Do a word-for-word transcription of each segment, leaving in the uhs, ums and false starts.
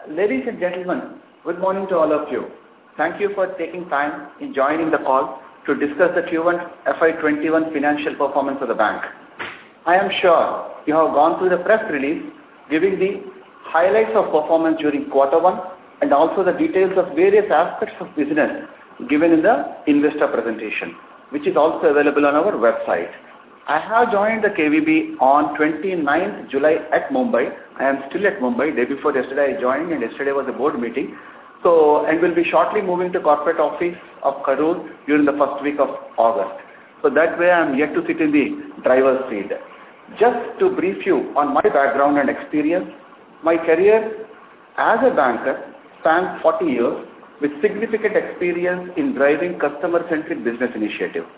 Ladies and gentlemen, good morning to all of you. Thank you for taking time in joining the call to discuss the Q one F Y twenty-one financial performance of the bank. I am sure you have gone through the press release giving the highlights of performance during quarter one and also the details of various aspects of business given in the investor presentation, which is also available on our website. I have joined the K V B on twenty-ninth July at Mumbai. I am still at Mumbai. Day before yesterday I joined, and yesterday was a board meeting. So, and will be shortly moving to corporate office of Karur during the first week of August. So that way I am yet to sit in the driver's seat. Just to brief you on my background and experience, my career as a banker spans forty years with significant experience in driving customer-centric business initiatives.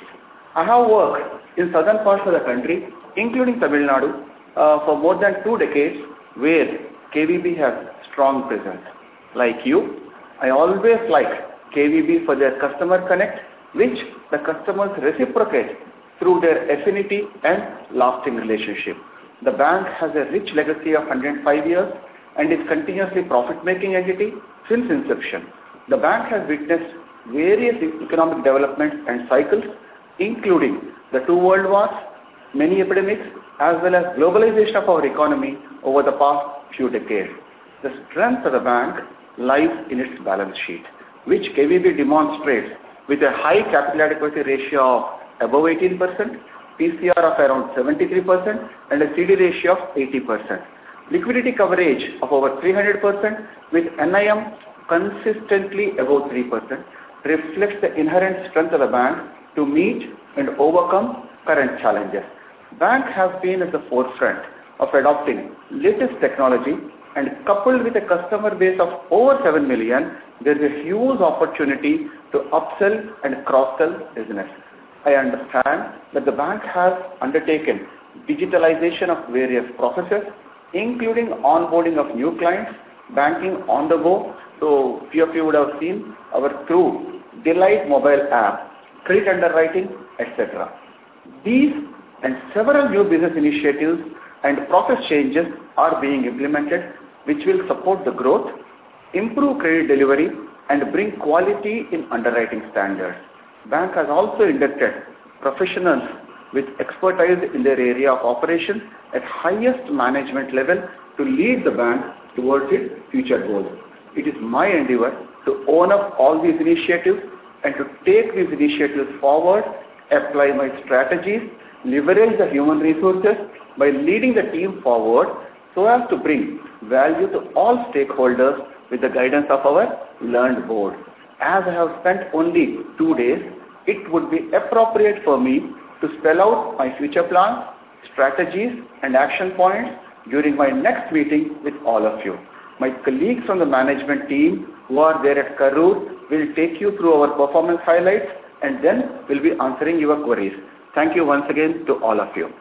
I have worked in southern parts of the country, including Tamil Nadu, uh, for more than two decades, where K V B has strong presence. Like you, I always like K V B for their customer connect, which the customers reciprocate through their affinity and lasting relationship. The bank has a rich legacy of one hundred five years and is continuously profit-making entity since inception. The bank has witnessed various economic developments and cycles, including the two world wars, many epidemics, as well as globalization of our economy over the past few decades. The strength of the bank lies in its balance sheet, which K V B demonstrates with a high capital adequacy ratio of above eighteen percent, P C R of around seventy-three percent, and a C D ratio of eighty percent. Liquidity coverage of over three hundred percent with N I M consistently above three percent reflects the inherent strength of the bank to meet and overcome current challenges. Bank has been at the forefront of adopting latest technology, and coupled with a customer base of over seven million, there is a huge opportunity to upsell and cross-sell business. I understand that the bank has undertaken digitalization of various processes, including onboarding of new clients, banking on the go. So few of you would have seen our True Delight mobile app, credit underwriting, et cetera. These and several new business initiatives and process changes are being implemented, which will support the growth, improve credit delivery, and bring quality in underwriting standards. Bank has also inducted professionals with expertise in their area of operation at highest management level to lead the bank towards its future goals. It is my endeavor to own up all these initiatives and to take these initiatives forward, apply my strategies, leverage the human resources by leading the team forward so as to bring value to all stakeholders with the guidance of our learned board. As I have spent only two days, it would be appropriate for me to spell out my future plans, strategies, and action points during my next meeting with all of you. My colleagues from the management team who are there at Karur will take you through our performance highlights and then will be answering your queries. Thank you once again to all of you.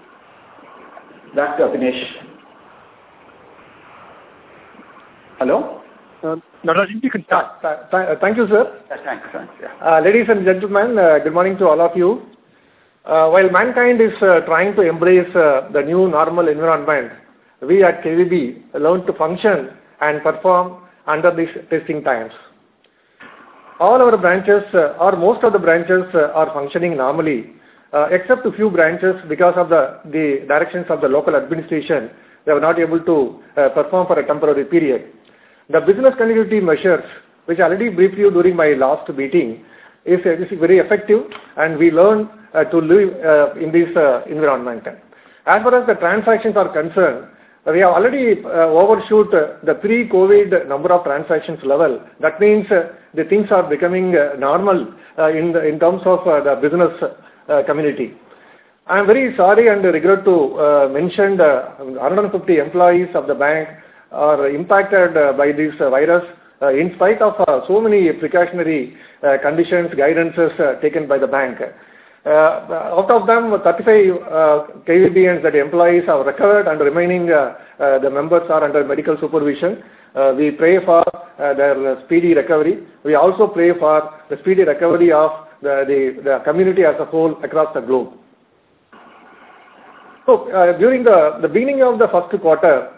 Back to Abhinesh. Hello? Uh, Natarajan, you can start. Uh, thank you, sir. Yeah, thanks. thanks yeah. Uh, ladies and gentlemen, uh, good morning to all of you. Uh, while mankind is uh, trying to embrace uh, the new normal environment, we at K V B learn to function and perform under these testing times. All our branches, uh, or most of the branches, uh, are functioning normally, uh, except a few branches because of the, the directions of the local administration. They were not able to uh, perform for a temporary period. The business continuity measures, which I already briefed you during my last meeting, is, is very effective, and we learn uh, to live uh, in this uh, environment. As far as the transactions are concerned, we have already uh, overshoot uh, the pre-COVID number of transactions level. That means uh, the things are becoming uh, normal uh, in, the, in terms of uh, the business uh, community. I am very sorry and regret to uh, mention the one hundred fifty employees of the bank are impacted uh, by this uh, virus uh, in spite of uh, so many precautionary uh, conditions, guidances uh, taken by the bank. Uh, out of them, thirty-five uh, K V B Ns that employees have recovered, and remaining uh, uh, the members are under medical supervision. Uh, we pray for uh, their speedy recovery. We also pray for the speedy recovery of the, the, the community as a whole across the globe. So, uh, during the, the beginning of the first quarter,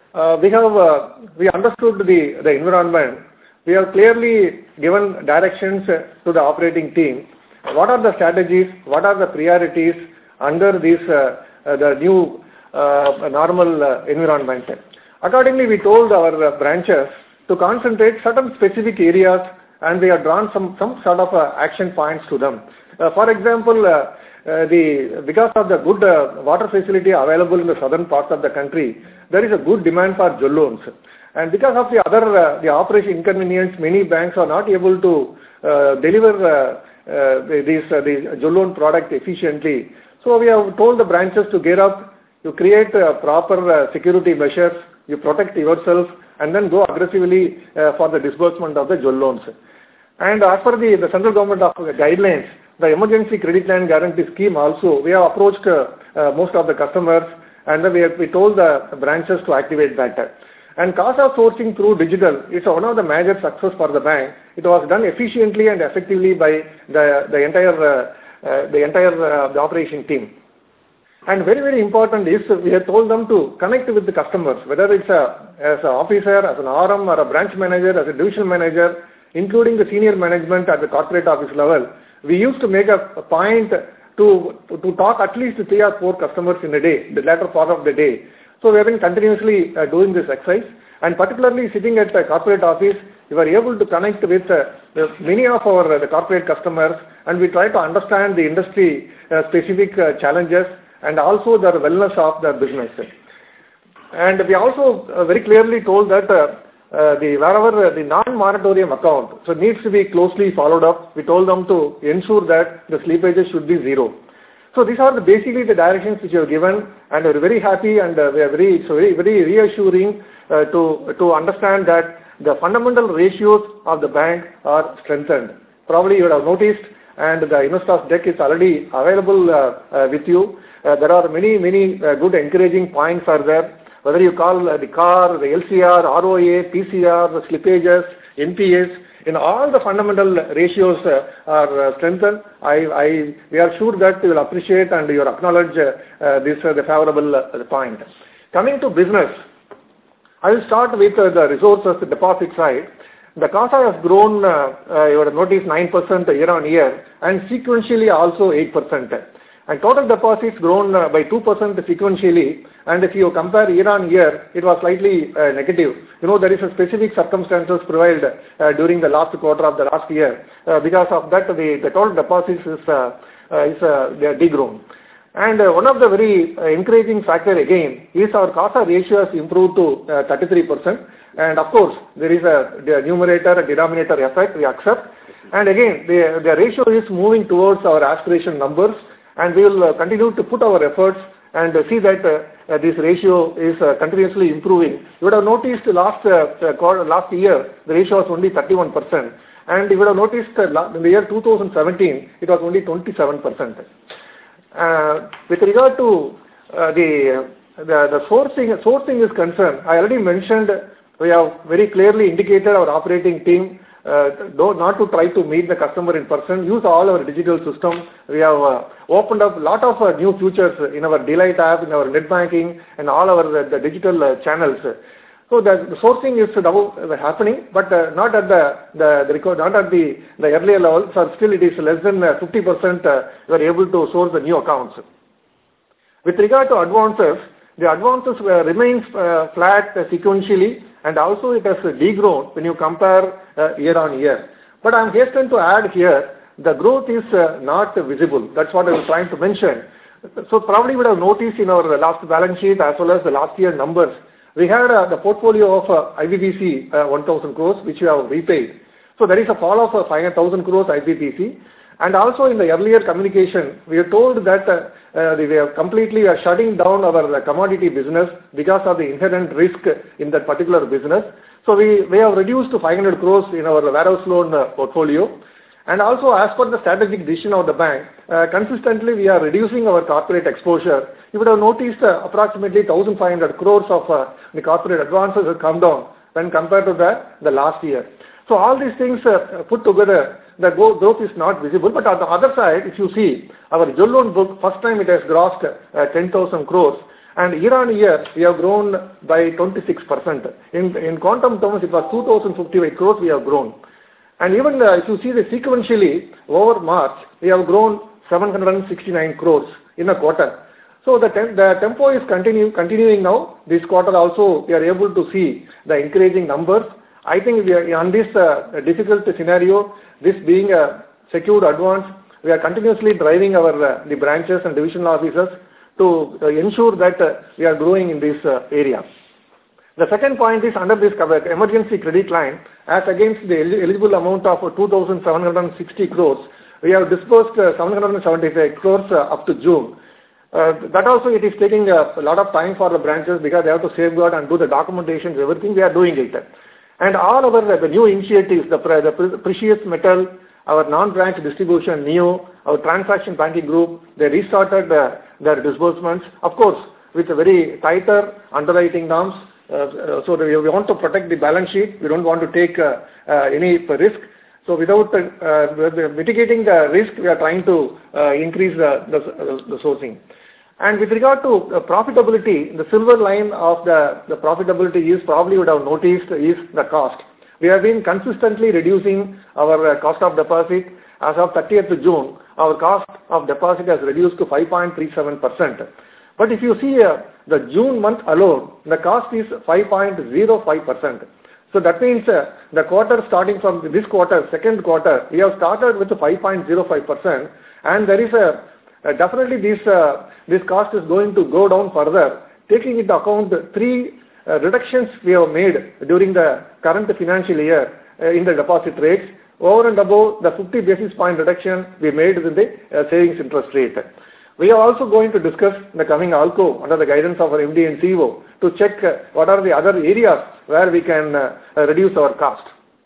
uh, we have uh, we understood the, the environment. We have clearly given directions to the operating team. What are the strategies? What are the priorities under this uh, uh, the new uh, normal uh, environment? Accordingly, we told our uh, branches to concentrate certain specific areas, and we have drawn some some sort of uh, action points to them. Uh, for example, uh, uh, the because of the good uh, water facility available in the southern parts of the country, there is a good demand for jewel loans. And because of the other uh, the operation inconvenience, many banks are not able to uh, deliver uh, uh, this uh, the jewel loan product efficiently. So we have told the branches to get up, you create uh, proper uh, security measures, you protect yourself, and then go aggressively uh, for the disbursement of the jewel loans. And as per the, the central government of uh, guidelines, the emergency credit line guarantee scheme also, we have approached uh, uh, most of the customers, and then we, have, we told the branches to activate that. And CASA sourcing through digital is one of the major success for the bank. It was done efficiently and effectively by the, the entire uh, uh, the entire uh, the operation team. And very, very important is we have told them to connect with the customers, whether it's a, as an officer, as an R M or a branch manager, as a division manager, including the senior management at the corporate office level. We used to make a, a point to, to talk at least to three or four customers in a day, the latter part of the day. So we have been continuously uh, doing this exercise, and particularly sitting at the corporate office, we were able to connect with uh, the, many of our uh, the corporate customers, and we try to understand the industry uh, specific uh, challenges and also the wellness of the business. And we also uh, very clearly told that uh, uh, the wherever uh, the non-moratorium account, so needs to be closely followed up. We told them to ensure that the slippages should be zero. So these are the, basically the directions which we have given, and we are very happy, and uh, we are very, so very, very reassuring uh, to, to understand that the fundamental ratios of the bank are strengthened. Probably you would have noticed, and the investors deck is already available uh, uh, with you. Uh, there are many, many uh, good encouraging points are there. Whether you call uh, the C A R, the L C R, R O A, P C R, the slippages, N P S, in all the fundamental ratios uh, are uh, strengthened. I, I, we are sure that you will appreciate and you will acknowledge uh, uh, this uh, the favorable uh, point. Coming to business, I will start with uh, the resources, the deposit side. The CASA has grown, uh, uh, you would have noticed, nine percent year on year, and sequentially also eight percent. And total deposits grown uh, by two percent sequentially, and if you compare year on year, it was slightly uh, negative. You know, there is a specific circumstances prevailed uh, during the last quarter of the last year. Uh, because of that, the, the total deposits is, uh, uh, is uh, they are degrown. And uh, one of the very uh, encouraging factor again is our CASA ratio has improved to uh, thirty-three percent. And of course, there is a the numerator and denominator effect, we accept. And again, the, the ratio is moving towards our aspiration numbers, and we will uh, continue to put our efforts and uh, see that uh, uh, this ratio is uh, continuously improving. You would have noticed last uh, quarter, last year, the ratio was only thirty-one percent. And you would have noticed uh, in the year two thousand seventeen, it was only twenty-seven percent. Uh, with regard to uh, the, the the sourcing sourcing is concerned, I already mentioned we have very clearly indicated our operating team uh, though not to try to meet the customer in person, use all our digital system. We have uh, opened up a lot of uh, new features in our Delight app, in our net banking, and all our uh, the digital uh, channels. So the, the sourcing is now happening, but uh, not at the the, the record, not at the, the earlier level. So still it is less than uh, fifty percent uh, we are able to source the new accounts. With regard to advances, the advances uh, remains uh, flat uh, sequentially, and also it has uh, degrown when you compare uh, year on year. But I am hastened to add here, the growth is uh, not uh, visible. That's what I was trying to mention. So probably you would have noticed in our last balance sheet as well as the last year numbers, we had uh, the portfolio of uh, I B P C uh, one thousand crores, which we have repaid. So there is a fall of uh, five hundred thousand crores I B P C. And also in the earlier communication, we are told that uh, uh, we are completely uh, shutting down our uh, commodity business because of the inherent risk in that particular business. So we, we have reduced to five hundred crores in our warehouse loan uh, portfolio. And also as per the strategic decision of the bank, uh, consistently we are reducing our corporate exposure. You would have noticed uh, approximately one thousand five hundred crores of uh, the corporate advances have come down when compared to the, the last year. So all these things uh, put together, the growth is not visible. But on the other side, if you see, our jewel loan book, first time it has crossed uh, ten thousand crores. And year on year, we have grown by twenty-six percent. In, in quantum terms, it was two thousand fifty-five crores we have grown. And even uh, if you see the sequentially, over March, we have grown seven hundred sixty-nine crores in a quarter. So the, tem the tempo is continue continuing now. This quarter also, we are able to see the encouraging numbers. I think we are on this uh, difficult scenario, this being a secured advance, we are continuously driving our uh, the branches and divisional officers to uh, ensure that uh, we are growing in this uh, area. The second point is under this emergency credit line, as against the eligible amount of two thousand seven hundred sixty crores, we have disbursed uh, seven hundred seventy-five crores uh, up to June. Uh, that also it is taking a, a lot of time for the branches because they have to safeguard and do the documentation, everything we are doing it. And all our uh, the new initiatives, the, the precious metal, our non-branch distribution, NEO, our transaction banking group, they restarted uh, their disbursements, of course, with a very tighter underwriting norms. Uh, uh, so we, we want to protect the balance sheet. We don't want to take uh, uh, any risk. So without uh, mitigating the risk, we are trying to uh, increase the, the, the sourcing. And with regard to uh, profitability, the silver line of the, the profitability is probably would have noticed is the cost. We have been consistently reducing our uh, cost of deposit. As of thirtieth June, our cost of deposit has reduced to five point three seven percent. But if you see uh, the June month alone, the cost is five point zero five percent. So that means uh, the quarter starting from this quarter, second quarter, we have started with five point zero five percent, and there is a uh, definitely this uh, this cost is going to go down further, taking into account the three uh, reductions we have made during the current financial year uh, in the deposit rates, over and above the fifty basis point reduction we made in the uh, savings interest rate. We are also going to discuss in the coming ALCO under the guidance of our M D and C E O to check uh, what are the other areas where we can uh, uh, reduce our cost.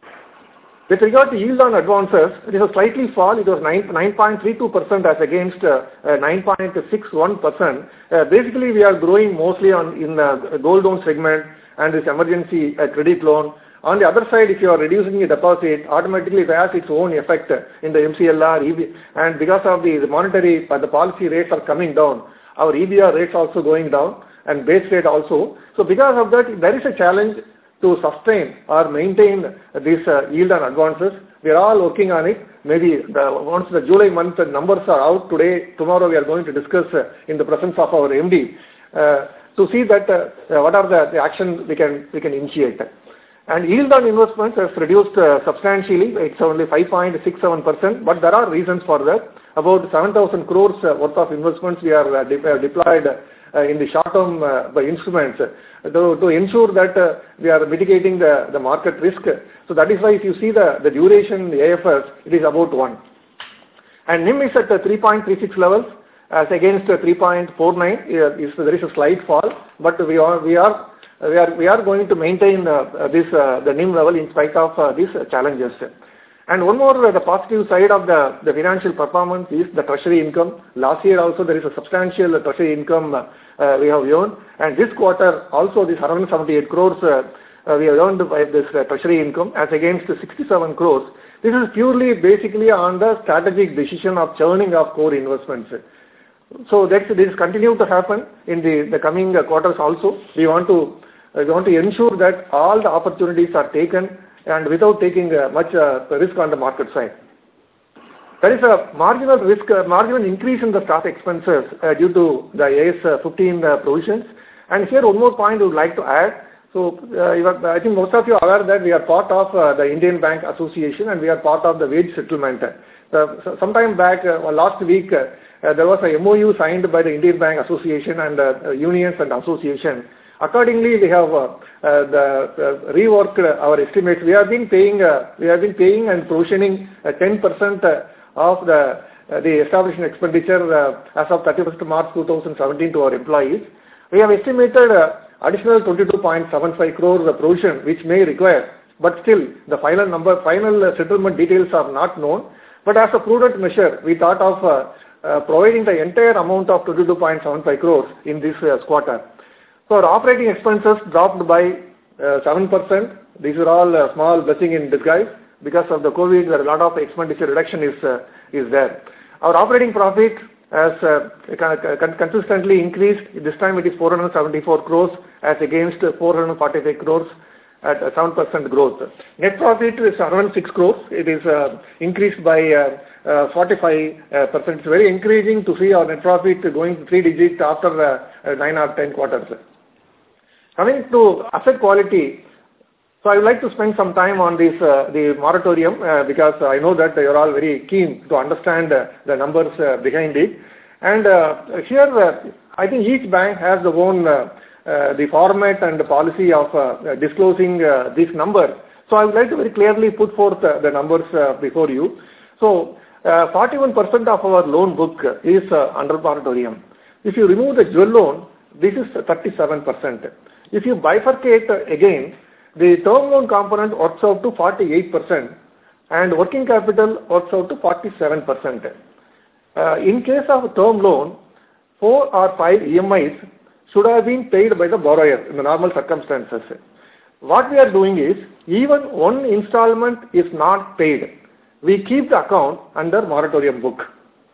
With regard to yield on advances, it is a slightly fall. It was nine point three two percent as against uh, uh, nine point six one percent. Uh, basically, we are growing mostly on in the gold loan segment and this emergency uh, credit loan. On the other side, if you are reducing the deposit, automatically it has its own effect in the M C L R, E B, and because of the, the monetary, uh, the policy rates are coming down, our E B R rates also going down, and base rate also. So because of that, there is a challenge to sustain or maintain this uh, yield on advances. We are all working on it. Maybe the, once the July month numbers are out today, tomorrow we are going to discuss uh, in the presence of our M D uh, to see that uh, what are the, the actions we can we can initiate. And yield on investments has reduced uh, substantially. It's only five point six seven percent, but there are reasons for that. About seven thousand crores uh, worth of investments we are uh, de uh, deployed uh, in the short-term uh, by instruments uh, to, to ensure that uh, we are mitigating the, the market risk. So that is why if you see the, the duration, the A F S, it is about one. And NIM is at uh, three point three six levels as against uh, three point four nine. Uh, is, there is a slight fall, but we are, we are We are, we are going to maintain uh, this uh, the NIM level in spite of uh, these uh, challenges. And one more, uh, the positive side of the, the financial performance is the treasury income. Last year also there is a substantial uh, treasury income uh, uh, we have earned. And this quarter also this one hundred seventy-eight crores uh, uh, we have earned by this uh, treasury income as against sixty-seven crores. This is purely basically on the strategic decision of churning of core investments. So that this continue to happen in the, the coming uh, quarters also. We want to We want to ensure that all the opportunities are taken and without taking uh, much uh, risk on the market side. There is a marginal risk, uh, marginal increase in the staff expenses uh, due to the A S fifteen uh, provisions. And here one more point I would like to add. So uh, you are, I think most of you are aware that we are part of uh, the Indian Bank Association and we are part of the wage settlement. Uh, so sometime back, uh, last week, uh, uh, there was a M O U signed by the Indian Bank Association and uh, unions and association. Accordingly, we have uh, uh, the, uh, reworked uh, our estimates. We have been paying, uh, we have been paying and provisioning uh, ten percent uh, of the uh, the establishment expenditure uh, as of thirty-first March two thousand seventeen to our employees. We have estimated uh, additional twenty-two point seven five crores uh, provision, which may require, but still the final number, final uh, settlement details are not known. But as a prudent measure, we thought of uh, uh, providing the entire amount of twenty-two point seven five crores in this uh, quarter. So our operating expenses dropped by uh, seven percent. These are all uh, small blessing in disguise. Because of the COVID, there a lot of expenditure reduction is uh, is there. Our operating profit has uh, consistently increased. This time it is four hundred seventy-four crores as against four hundred forty-five crores at seven percent growth. Net profit is around six crores. It is uh, increased by uh, uh, forty-five percent. It's very encouraging to see our net profit going three digits after uh, nine or ten quarters. Coming to asset quality, so I would like to spend some time on this uh, the moratorium uh, because I know that you are all very keen to understand uh, the numbers uh, behind it. And uh, here, uh, I think each bank has their own uh, uh, the format and the policy of uh, disclosing uh, these numbers. So I would like to very clearly put forth uh, the numbers uh, before you. So uh, forty-one percent of our loan book is uh, under moratorium. If you remove the jewel loan, this is thirty-seven percent. If you bifurcate uh, again, the term loan component works out to forty-eight percent and working capital works out to forty-seven percent. Uh, in case of term loan, four or five E M Is should have been paid by the borrower in the normal circumstances. What we are doing is, even one installment is not paid, we keep the account under moratorium book.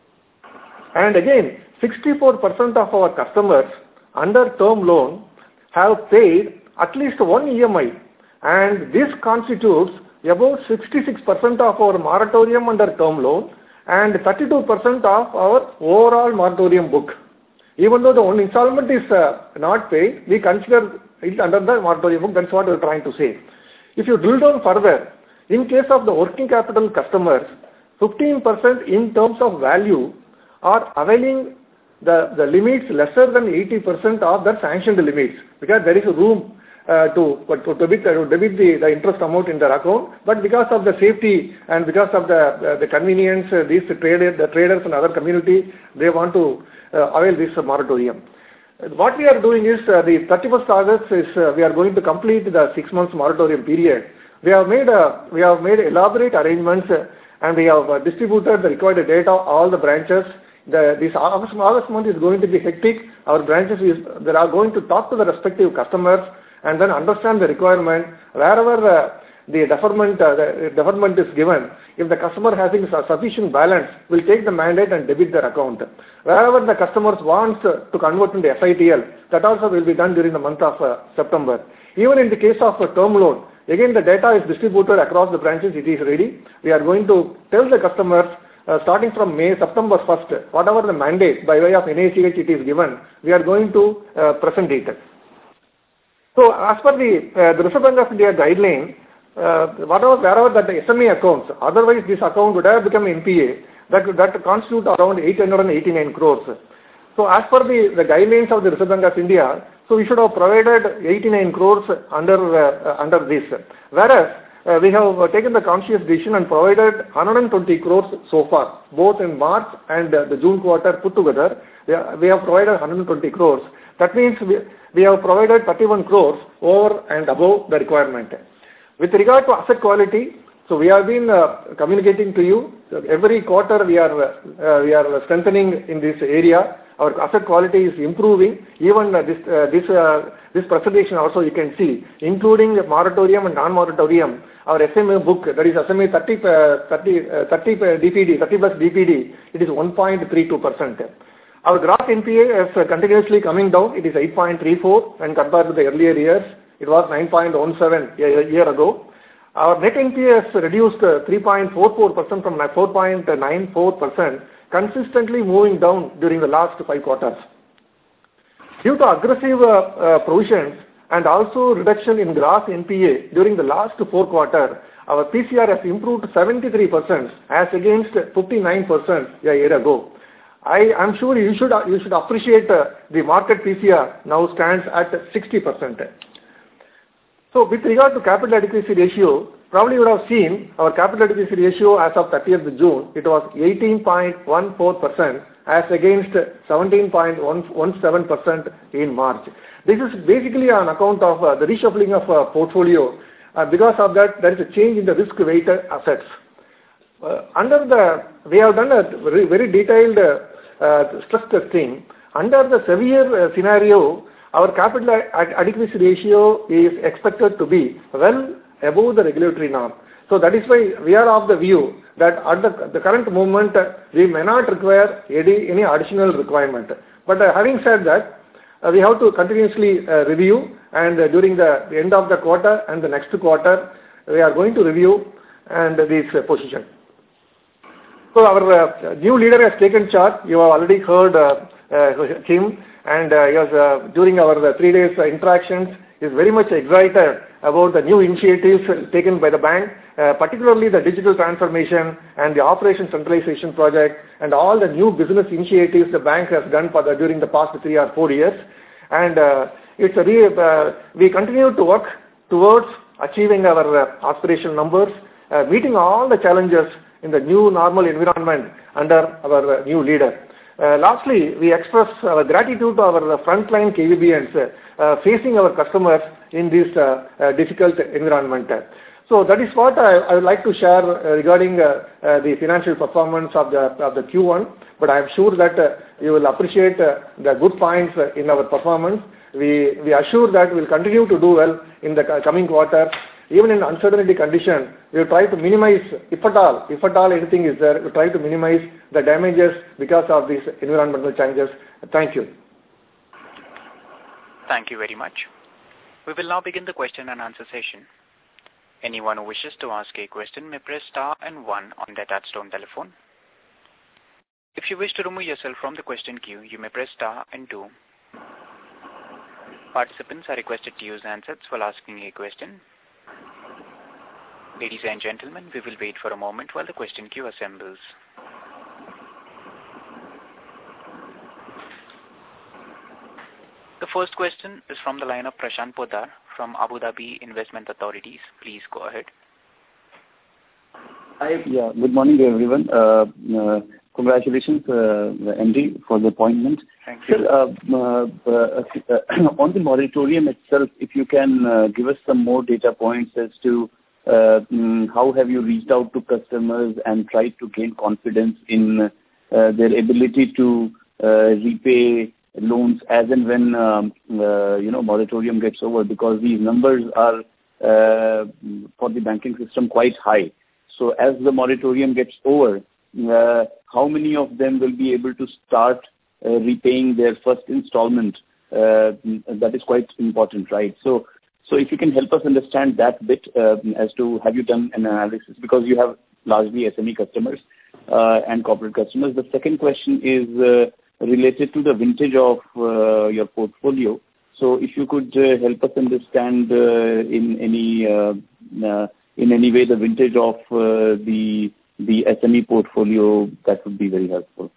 And again, sixty-four percent of our customers under term loan have paid at least one E M I, and this constitutes about sixty-six percent of our moratorium under term loan and thirty-two percent of our overall moratorium book. Even though the one installment is uh, not paid, we consider it under the moratorium book. That's what we are trying to say. If you drill down further, in case of the working capital customers, fifteen percent in terms of value are availing the, the limits lesser than eighty percent of the sanctioned limits, because there is a room uh, to, to, to debit, to debit the, the interest amount in their account, but because of the safety and because of the, uh, the convenience, uh, these traders, the traders and other community, they want to uh, avail this uh, moratorium. What we are doing is, uh, the thirty-first August is, uh, we are going to complete the six months moratorium period. We have made, uh, we have made elaborate arrangements uh, and we have uh, distributed the required data, all the branches. The, this August, August month is going to be hectic. Our branches is, they are going to talk to the respective customers and then understand the requirement. Wherever uh, the deferment, uh, the deferment is given, if the customer having sufficient balance, will take the mandate and debit their account. Wherever the customers wants uh, to convert into S I T L, that also will be done during the month of uh, September. Even in the case of a term loan, again the data is distributed across the branches, it is ready. We are going to tell the customers Uh, starting from May, September first, whatever the mandate by way of N A C H it is given, we are going to uh, present it. So as per the, uh, the Reserve Bank of India guideline, uh, whatever, wherever that the S M E accounts, otherwise this account would have become N P A, that, that constitute around eight hundred eighty-nine crores. So as per the, the guidelines of the Reserve Bank of India, so we should have provided eighty-nine crores under, uh, under this. Whereas, Uh, we have uh, taken the conscious decision and provided one hundred twenty crores so far, both in March and uh, the June quarter put together. We, are, we have provided one hundred twenty crores. That means we, we have provided thirty-one crores over and above the requirement. With regard to asset quality, so we have been uh, communicating to you. So every quarter we are uh, we are strengthening in this area. Our asset quality is improving. Even uh, this uh, this uh, this presentation also you can see, including the moratorium and non-moratorium. Our S M A book, that is S M A thirty, uh, thirty, uh, thirty D P D, thirty plus D P D, it is one point three two percent. Our gross N P A is uh, continuously coming down. It is eight point three four when compared to the earlier years. It was nine point one seven a, a year ago. Our net N P A has reduced uh, three point four four percent from four point nine four percent, consistently moving down during the last five quarters. Due to aggressive uh, uh, provisions and also reduction in gross N P A during the last four quarters, our P C R has improved to seventy-three percent as against fifty-nine percent a year ago. I am sure you should you should appreciate uh, the market P C R now stands at sixty percent. So with regard to capital adequacy ratio, probably you would have seen our capital adequacy ratio as of thirtieth June, it was eighteen point one four percent as against seventeen point one seven percent in March. This is basically on account of uh, the reshuffling of uh, portfolio. Uh, because of that, there is a change in the risk-weighted assets. Uh, under the, we have done a very, very detailed uh, uh, stress testing. Under the severe uh, scenario, our capital ad adequacy ratio is expected to be well above the regulatory norm. So that is why we are of the view that at the, the current moment, uh, we may not require any, any additional requirement. But uh, having said that, uh, we have to continuously uh, review, and uh, during the, the end of the quarter and the next quarter, we are going to review and uh, this uh, position. So our uh, new leader has taken charge. You have already heard uh, uh, him, and uh, he was, uh, during our uh, three days uh, interactions, is very much excited about the new initiatives taken by the bank, uh, particularly the digital transformation and the operation centralization project and all the new business initiatives the bank has done for the, during the past three or four years. And uh, it's a re, uh, we continue to work towards achieving our uh, aspirational numbers, uh, meeting all the challenges in the new normal environment under our uh, new leader. Uh, lastly, we express our gratitude to our uh, frontline K V B Ns uh, facing our customers in this uh, uh, difficult environment. So that is what I, I would like to share uh, regarding uh, uh, the financial performance of the of the Q one. But I am sure that uh, you will appreciate uh, the good points uh, in our performance. We we assure that we will continue to do well in the coming quarter. Even in uncertainty condition, we will try to minimize, if at all, if at all anything is there, we try to minimize the damages because of these environmental changes. Thank you. Thank you very much. We will now begin the question and answer session. Anyone who wishes to ask a question may press star and one on their touchtone telephone. If you wish to remove yourself from the question queue, you may press star and two. Participants are requested to use handsets while asking a question. Ladies and gentlemen, we will wait for a moment while the question queue assembles. The first question is from the line of Prashant Poddar from Abu Dhabi Investment Authorities. Please go ahead. Hi, yeah, good morning everyone. Uh, uh, congratulations, uh, M D, for the appointment. Thank you. Sir, uh, uh, uh, on the moratorium itself, if you can uh, give us some more data points as to uh, um, how have you reached out to customers and tried to gain confidence in uh, their ability to uh, repay loans as and when um, uh, you know moratorium gets over, because these numbers are uh, for the banking system quite high. So as the moratorium gets over, uh, how many of them will be able to start uh, repaying their first installment? Uh, that is quite important, right? So, so if you can help us understand that bit uh, as to have you done an analysis, because you have largely S M E customers uh, and corporate customers. The second question is uh, related to the vintage of uh, your portfolio. So if you could uh, help us understand uh, in any uh, uh, in any way the vintage of uh, the the S M E portfolio, that would be very helpful.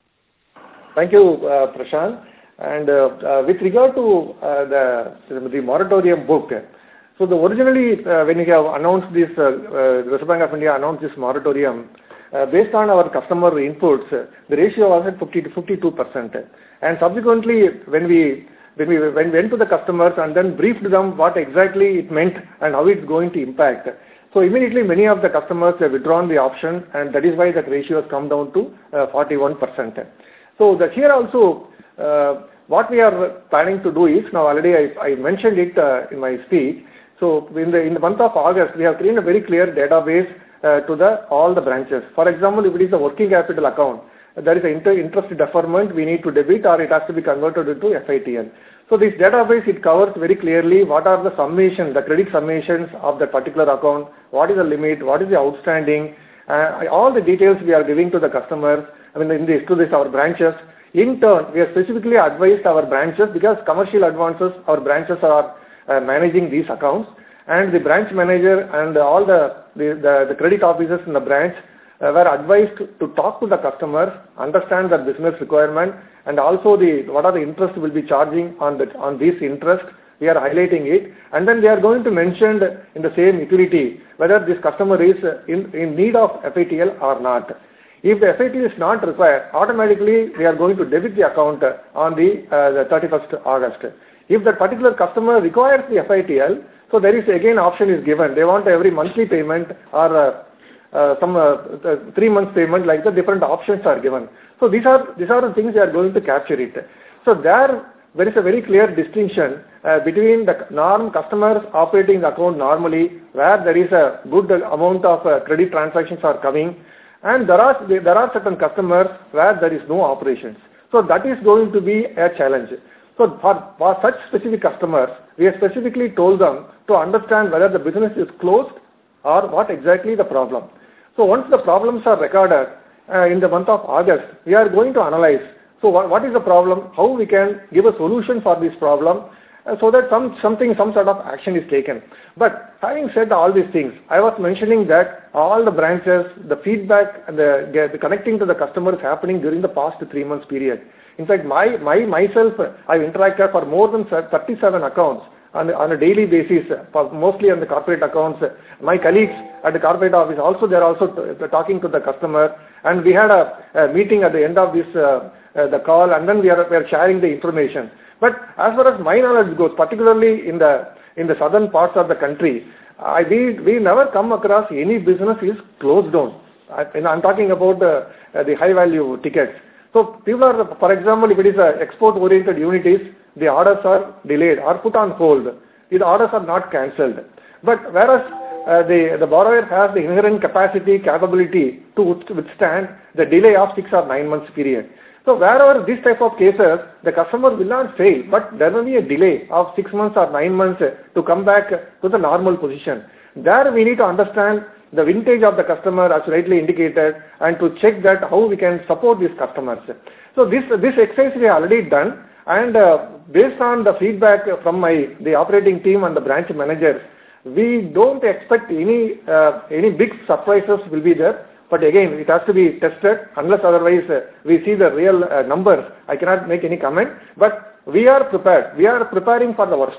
Thank you, uh, Prashant. And uh, uh, with regard to uh, the the moratorium book, so the originally uh, when we have announced this, uh, uh, the Reserve Bank of India announced this moratorium, uh, based on our customer inputs, uh, the ratio was at fifty to fifty-two percent. And subsequently, when we when we when we went to the customers and then briefed them what exactly it meant and how it's going to impact, so immediately many of the customers have withdrawn the option, and that is why that ratio has come down to uh, forty-one percent. So that here also, uh, what we are planning to do is, now already I, I mentioned it uh, in my speech. So in the in the month of August, we have created a very clear database uh, to the all the branches. For example, if it is a working capital account, there is an inter interest deferment we need to debit, or it has to be converted into F I T L. So this database, it covers very clearly what are the summations, the credit summations of that particular account, what is the limit, what is the outstanding, uh, all the details we are giving to the customers, I mean in this, to this our branches. In turn, we have specifically advised our branches, because commercial advances, our branches are uh, managing these accounts, and the branch manager and all the, the, the, the credit officers in the branch uh, were advised to, to talk to the customers, understand their business requirement, and also the what are the interest will be charging on the on this interest. We are highlighting it, and then they are going to mention in the same utility whether this customer is in, in need of F I T L or not. If the F I T L is not required, automatically we are going to debit the account on the, uh, the thirty-first August. If that particular customer requires the F I T L, so there is again option is given. They want every monthly payment or uh, uh, some uh, three months payment, like the different options are given. So these are these are the things they are going to capture it. So there there is a very clear distinction uh, between the norm customers operating the account normally, where there is a good amount of uh, credit transactions are coming, and there are there are certain customers where there is no operations. So that is going to be a challenge. So for, for such specific customers, we have specifically told them to understand whether the business is closed or what exactly the problem. So once the problems are recorded uh, in the month of August, we are going to analyze. So what, what is the problem? How we can give a solution for this problem uh, so that some something, some sort of action is taken. But having said all these things, I was mentioning that all the branches, the feedback, and the, the connecting to the customer is happening during the past three months period. In fact, my, my myself, I've interacted for more than thirty-seven accounts on, on a daily basis, for mostly on the corporate accounts. My colleagues at the corporate office also, they're also t- talking to the customer. And we had a, a meeting at the end of this uh, uh, the call, and then we are, we are sharing the information. But as far as my knowledge goes, particularly in the in the southern parts of the country, I, we, we never come across any business is closed down. I, and I'm talking about the, uh, the high value tickets. So people are, for example, if it is an export-oriented unit, is the orders are delayed or put on hold. The orders are not cancelled. But whereas uh, the, the borrower has the inherent capacity, capability to withstand the delay of six or nine months period. So wherever this type of cases, the customer will not fail, but there will be a delay of six months or nine months to come back to the normal position. There we need to understand the vintage of the customer as rightly indicated and to check that how we can support these customers. So this, this exercise we have already done, and uh, based on the feedback from my the operating team and the branch managers, we don't expect any, uh, any big surprises will be there. But again, it has to be tested, unless otherwise uh, we see the real uh, numbers. I cannot make any comment, but we are prepared. We are preparing for the worst.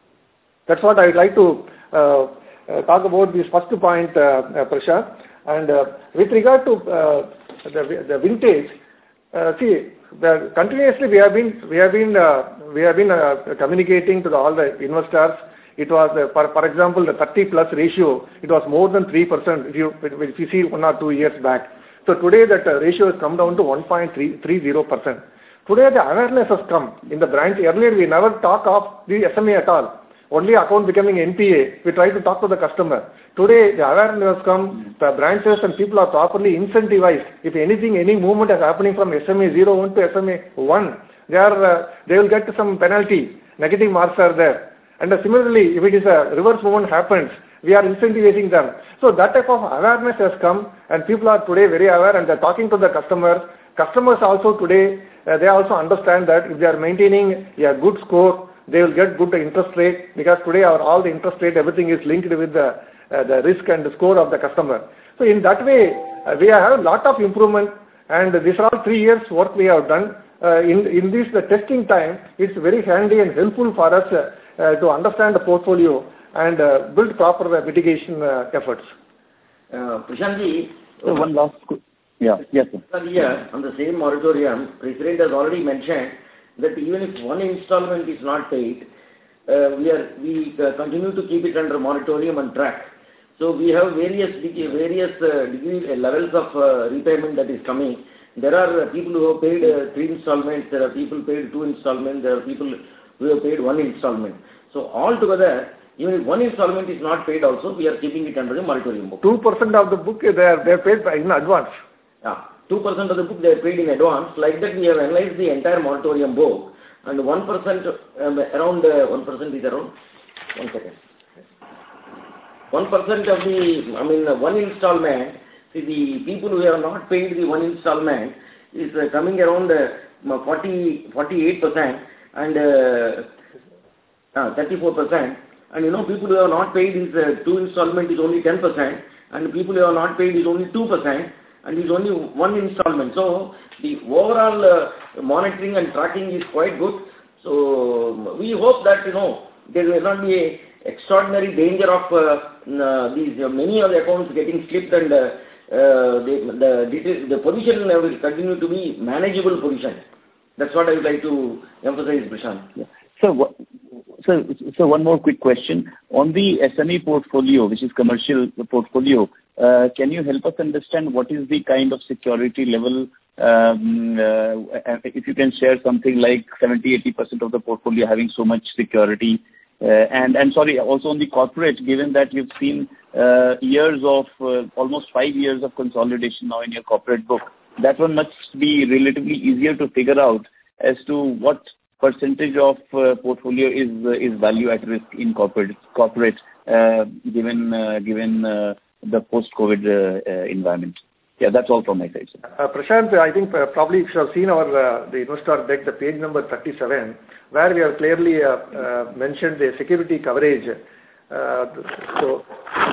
That's what I would like to uh, uh, talk about this first point, uh, uh, Prashant. And uh, with regard to uh, the, the vintage, uh, see, the, continuously we have been we have been uh, we have been uh, communicating to the, all the investors. It was, uh, for, for example, the thirty plus ratio, it was more than three percent if you, if you see one or two years back. So today that uh, ratio has come down to one point three zero percent. Today the awareness has come in the branch. Earlier we never talk of the S M A at all. Only account becoming N P A, we try to talk to the customer. Today the awareness has come, the branches and people are properly incentivized. If anything, any movement is happening from S M A zero one to S M A one, they, are, uh, they will get some penalty, negative marks are there. And uh, similarly, if it is a reverse movement happens, we are incentivizing them. So that type of awareness has come, and people are today very aware, and they are talking to the customers. Customers also today, uh, they also understand that if they are maintaining a good score, they will get good interest rate, because today our, all the interest rate, everything is linked with the, uh, the risk and the score of the customer. So in that way, uh, we have a lot of improvement, and these are all three years work we have done. Uh, in, in this the testing time, it's very handy and helpful for us uh, uh, to understand the portfolio and uh, build proper uh, mitigation uh, efforts. Uh, Prashantji, so one last, yeah, yes sir. Here, on the same moratorium, President has already mentioned that even if one installment is not paid, uh, we are we uh, continue to keep it under moratorium and track. So we have various various uh, degree, uh, levels of uh, repayment that is coming. There are uh, people who have paid uh, three installments, there are people who paid two installments, there are people who have paid one installment. So altogether, even if one installment is not paid also, we are keeping it under the moratorium book. two percent of the book, they are, they are paid in advance. Yeah, two percent of the book they are paid in advance. Like that we have analyzed the entire moratorium book, and one percent, um, around uh, one percent is around, one second. one percent of the, I mean, uh, one installment, see the people who have not paid the one installment is uh, coming around uh, forty, forty-eight percent and uh, uh, thirty-four percent. And you know, people who have not paid is uh, two installment is only ten percent, and people who have not paid is only two percent, and is only one installment. So the overall uh, monitoring and tracking is quite good. So we hope that, you know, there will not be a extraordinary danger of uh, uh, these uh, many of the accounts getting slipped, and uh, uh, the, the, the position will continue to be manageable position. That's what I would like to emphasize, Prashant. Yeah. So, so, so one more quick question. On the S M E portfolio, which is commercial portfolio, uh, can you help us understand what is the kind of security level um, uh, if you can share something like seventy to eighty percent of the portfolio having so much security. Uh, and, and sorry, also on the corporate, given that you've seen uh, years of, uh, almost five years of consolidation now in your corporate book, that one must be relatively easier to figure out as to what percentage of uh, portfolio is uh, is value at risk in corporate, corporate uh, given uh, given uh, the post-COVID uh, uh, environment. Yeah, that's all from my side. Uh, Prashant, I think uh, probably if you have seen our uh, the investor deck, the page number thirty-seven, where we have clearly uh, uh, mentioned the security coverage. Uh, so,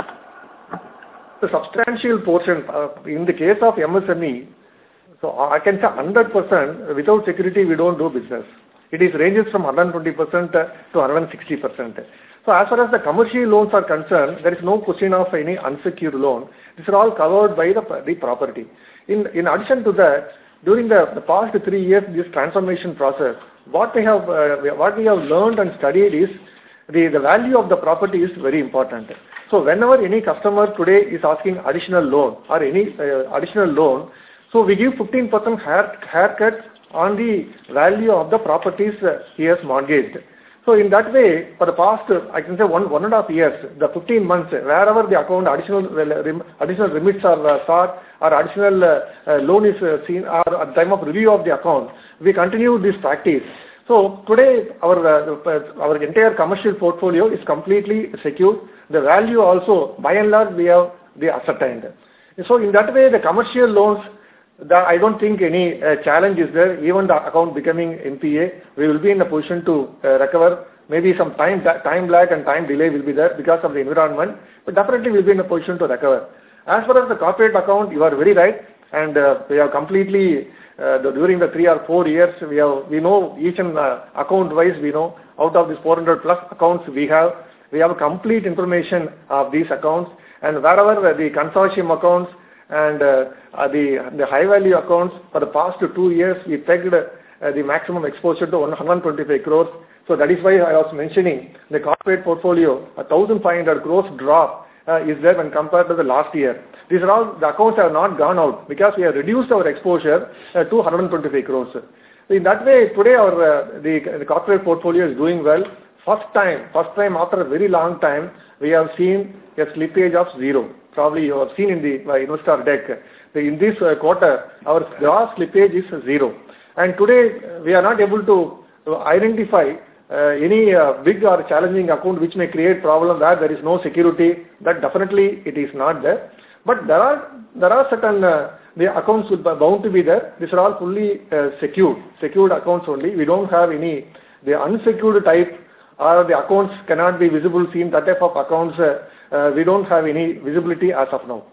the substantial portion uh, in the case of M S M E, so I can say one hundred percent without security we don't do business. It is ranges from one hundred twenty percent to one hundred sixty percent. So as far as the commercial loans are concerned, there is no question of any unsecured loan. These are all covered by the, the property. In, in addition to that, during the, the past three years, this transformation process, what we have uh, what we have learned and studied is the, the value of the property is very important. So whenever any customer today is asking additional loan or any uh, additional loan, so we give fifteen percent hair, haircut on the value of the properties uh, he has mortgaged. So in that way, for the past, uh, I can say one, one and a half years, the fifteen months, wherever the account additional uh, additional remits are uh, sought or additional uh, uh, loan is uh, seen or at the time of review of the account, we continue this practice. So today, our uh, our entire commercial portfolio is completely secure. The value also, by and large, we have the ascertained. So in that way, the commercial loans, the, I don't think any uh, challenge is there. Even the account becoming N P A, we will be in a position to uh, recover. Maybe some time time lag and time delay will be there because of the environment, but definitely we will be in a position to recover. As far as the corporate account, you are very right, and uh, we have completely uh, the, during the three or four years we have we know each and uh, account wise we know out of these four hundred plus accounts we have we have complete information of these accounts, and wherever uh, the consortium accounts and uh, uh, the the high value accounts for the past two years we pegged uh, the maximum exposure to one hundred twenty-five crores. So that is why I was mentioning the corporate portfolio, a one thousand five hundred crores drop uh, is there when compared to the last year. These are all, the accounts have not gone out because we have reduced our exposure uh, to one hundred twenty-five crores. So in that way, today our uh, the, the corporate portfolio is doing well. First time, first time after a very long time, we have seen a slippage of zero. Probably you have seen in the uh, investor deck. The, in this uh, quarter, our gross slippage is zero. And today, uh, we are not able to uh, identify uh, any uh, big or challenging account which may create problem where there is no security. That definitely it is not there. But there are there are certain uh, the accounts will be bound to be there. These are all fully uh, secured, secured accounts only. We don't have any the unsecured type or the accounts cannot be visible seen. That type of accounts uh, uh, we don't have any visibility as of now.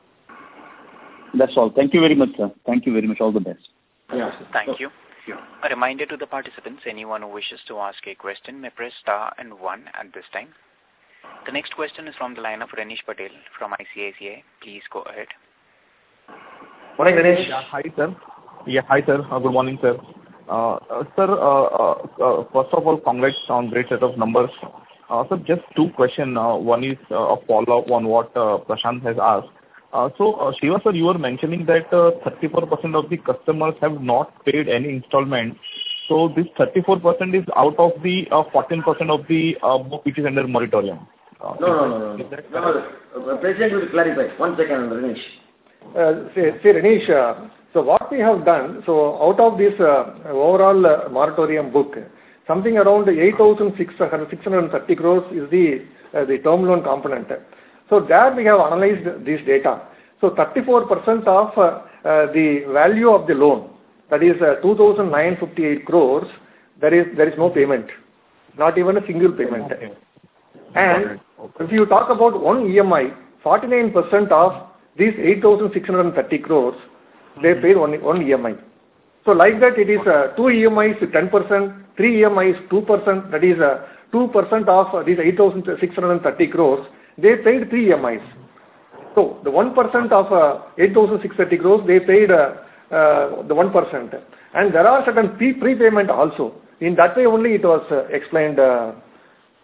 That's all. Thank you very much, sir. Thank you very much. All the best. Yes. Thank you. A reminder to the participants, anyone who wishes to ask a question may press star and one at this time. The next question is from the line of Renish Patel from I C I C I. Please go ahead. Morning, Renish. Yeah, hi, sir. Yeah, hi, sir. Uh, good morning, sir. Uh, uh, sir, uh, uh, uh, first of all, congrats on great set of numbers. Uh, sir, just two questions. Uh, one is uh, a follow-up on what uh, Prashant has asked. Uh, so, uh, Shiva, sir, you were mentioning that uh, thirty-four percent of the customers have not paid any installment. So, this thirty-four percent is out of the uh, fourteen percent of the uh, book which is under moratorium. Uh, no, no, no, no, no. no. Uh, President will clarify. One second, Renish. Uh, say, say, Renish, uh, so what we have done, so out of this uh, overall uh, moratorium book, something around eight thousand six hundred thirty crores is the uh, the term loan component. So there we have analyzed this data. So thirty-four percent of uh, uh, the value of the loan, that is uh, two thousand nine hundred fifty-eight crores, there is there is no payment, not even a single payment. Okay. And okay. If you talk about one E M I, forty-nine percent of these eight thousand six hundred thirty crores, they paid one, one E M I. So like that it is uh, two E M Is ten percent, three E M Is two percent, that is uh, two percent of uh, these eight thousand six hundred thirty crores, they paid three E M Is. So the one percent of uh, eight thousand six hundred thirty crores, they paid uh, uh, the one percent. And there are certain pre prepayment also. In that way only it was uh, explained. Uh,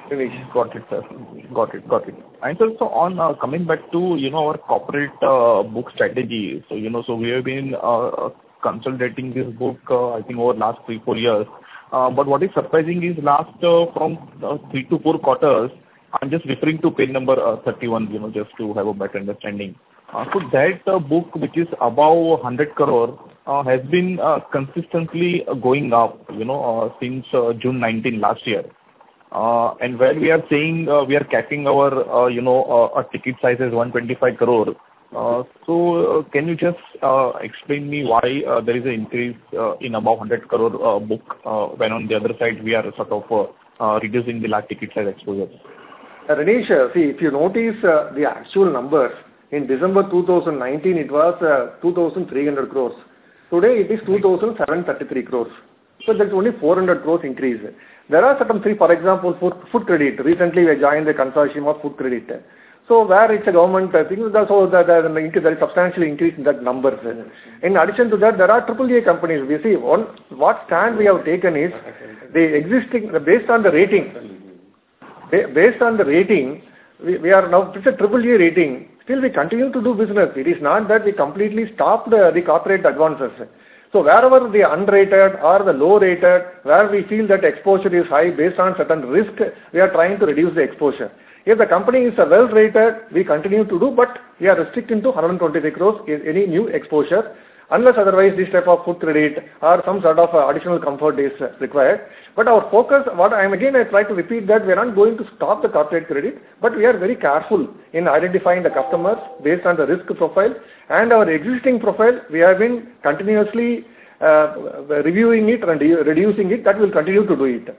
Renish. Got it, sir. Got it. Got it. And sir, so on uh, coming back to, you know, our corporate uh, book strategy. So, you know, so we have been uh, consolidating this book, uh, I think over last three, four years. Uh, but what is surprising is last uh, from uh, three to four quarters, I'm just referring to page number uh, thirty-one, you know, just to have a better understanding. Uh, so that uh, book, which is above one hundred crore, uh, has been uh, consistently uh, going up, you know, uh, since uh, June nineteenth last year. Uh, and where we are saying uh, we are capping our, uh, you know, uh, a ticket size as one hundred twenty-five crore. Uh, so uh, can you just uh, explain me why uh, there is an increase uh, in above one hundred crore uh, book uh, when on the other side we are sort of uh, uh, reducing the large ticket size exposure? Uh, Renish, see, if you notice uh, the actual numbers, in December two thousand nineteen it was uh, two thousand three hundred crores. Today it is two thousand seven hundred thirty-three crores. So there is only four hundred crores increase. There are certain three, for example, food, food credit. Recently we joined the consortium of food credit. So where it's a government uh, thing, so the, the, the, there is substantial increase in that numbers. In addition to that, there are triple A companies. We see one, what stand we have taken is the existing, based on the rating, based on the rating, we, we are now, it's a triple A rating. Still we continue to do business. It is not that we completely stopped the, the corporate advances. So wherever the unrated or the low rated, where we feel that exposure is high based on certain risk, we are trying to reduce the exposure. If the company is well rated, we continue to do, but we are restricting to one hundred twenty-three crores any new exposure, unless otherwise this type of food credit or some sort of additional comfort is required. But our focus, what I am again I try to repeat that we are not going to stop the corporate credit, but we are very careful in identifying the customers based on the risk profile and our existing profile. We have been continuously uh, reviewing it and reducing it. That will continue to do it.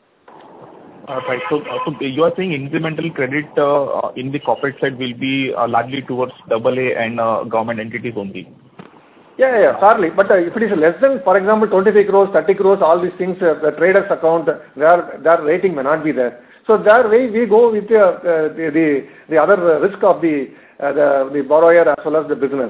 Uh, right. So, uh, so you are saying incremental credit uh, in the corporate side will be uh, largely towards double A and uh, government entities only. Yeah, yeah, fairly. But uh, if it is less than, for example, twenty-five crores, thirty crores, all these things, uh, the trader's account, their, their rating may not be there. So that way we go with uh, uh, the, the the other risk of the, uh, the the borrower as well as the business.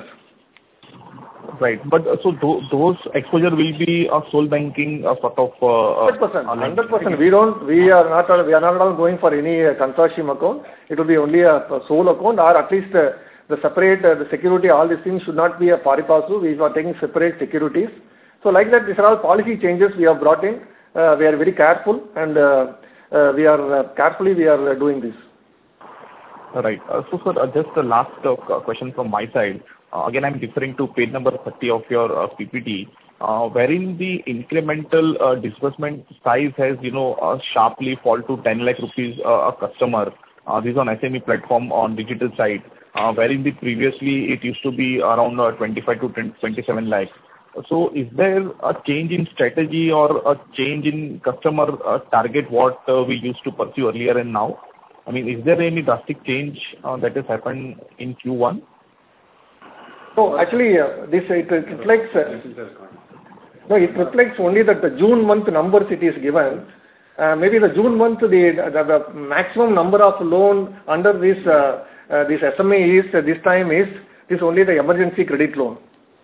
Right. But uh, so th- those exposure will be a sole banking uh, sort of. Uh, one hundred percent. one hundred percent. We don't. We are not. We are not at all going for any uh, consortium account. It will be only a, a sole account, or at least uh, the separate uh, the security. All these things should not be a pari passu. We are taking separate securities. So like that, these are all policy changes we have brought in. Uh, we are very careful, and uh, uh, we are uh, carefully we are uh, doing this. Right. Uh, so sir, uh, just the last uh, question from my side. Uh, again, I'm referring to page number thirty of your uh, P P T, uh, wherein the incremental uh, disbursement size has, you know, uh, sharply fall to ten lakh rupees uh, a customer. Uh, this is on S M E platform on digital side, uh, wherein the previously it used to be around uh, twenty-five to twenty-seven lakhs. So is there a change in strategy or a change in customer uh, target what uh, we used to pursue earlier and now? I mean, is there any drastic change uh, that has happened in Q one? No, actually, uh, this it, it reflects. Uh, no, it reflects only that the June month numbers it is given. Uh, maybe the June month the, the the maximum number of loan under this uh, uh, this S M E is uh, this time is this only the emergency credit loan.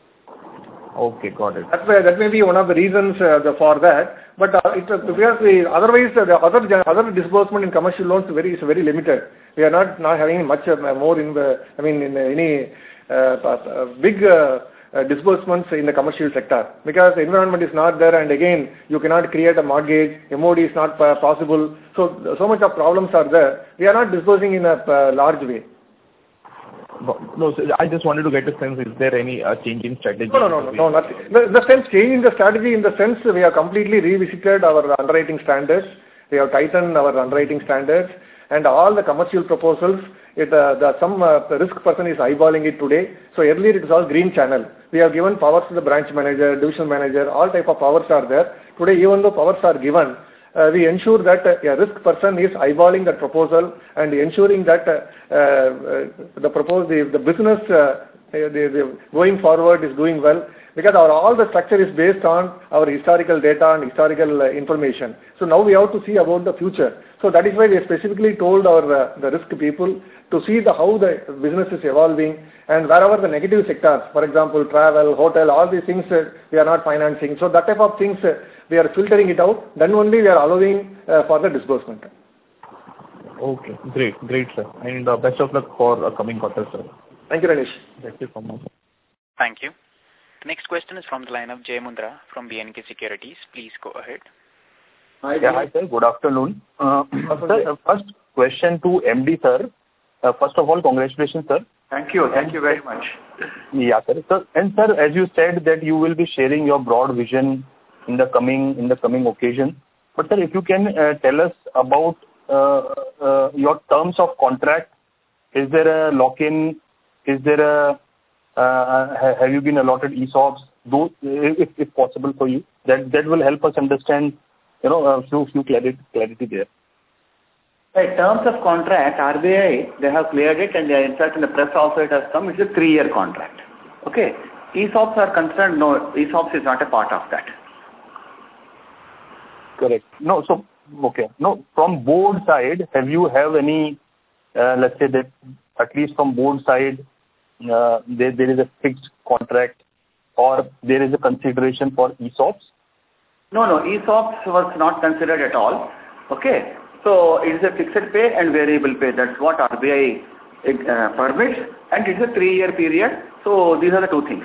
Okay, got it. That's why, that may be one of the reasons uh, the, for that. But uh, it, because we, otherwise uh, the other other disbursement in commercial loans very is very limited. We are not not having much uh, more in the I mean in any. Uh, uh, big uh, uh, disbursements in the commercial sector because the environment is not there, and again you cannot create a mortgage, M O D is not uh, possible, so so much of problems are there. We are not disbursing in a uh, large way. No, so I just wanted to get a sense, is there any uh, change in strategy? No, no, no, no, nothing. The, the sense, change in the strategy in the sense we have completely revisited our underwriting standards, we have tightened our underwriting standards, and all the commercial proposals, it, uh, the, some uh, the risk person is eyeballing it today. So earlier it was all green channel. We have given powers to the branch manager, division manager, all type of powers are there. Today, even though powers are given, uh, we ensure that uh, a risk person is eyeballing that proposal and ensuring that uh, uh, the propose the, the business uh, the, the going forward is doing well. Because our, all the structure is based on our historical data and historical uh, information. So now we have to see about the future. So that is why we specifically told our uh, the risk people to see the how the business is evolving, and wherever the negative sectors, for example, travel, hotel, all these things uh, we are not financing. So that type of things uh, we are filtering it out. Then only we are allowing uh, for the disbursement. Okay, great, great, sir. And uh, best of luck for uh, coming quarter, sir. Thank you, Ranish. That's it from us. Thank you. The next question is from the line of Jay Mundra from B N K Securities. Please go ahead. Hi, Yeah, hi sir. Good afternoon. Uh, sir, uh, first question to M D sir. Uh, first of all, congratulations, sir. Thank you. Thank you very much. Yeah, sir. sir. And sir, as you said that you will be sharing your broad vision in the coming in the coming occasion. But sir, if you can uh, tell us about uh, uh, your terms of contract. Is there a lock-in? Is there a uh, have you been allotted E S O Ps? Those, if, if possible for you, that that will help us understand. You know, a few few clarity clarity there. In terms of contract, R B I, they have cleared it, and they, in fact in the press also it has come, it's a three-year contract. Okay. E S O Ps are concerned, no, E S O Ps is not a part of that. Correct. No, so, okay. No, from board side, have you have any, uh, let's say that at least from board side, uh, there, there is a fixed contract or there is a consideration for E S O Ps? No, no, E S O Ps was not considered at all. Okay. So it is a fixed pay and variable pay. That's what R B I uh, permits, and it's a three-year period. So these are the two things.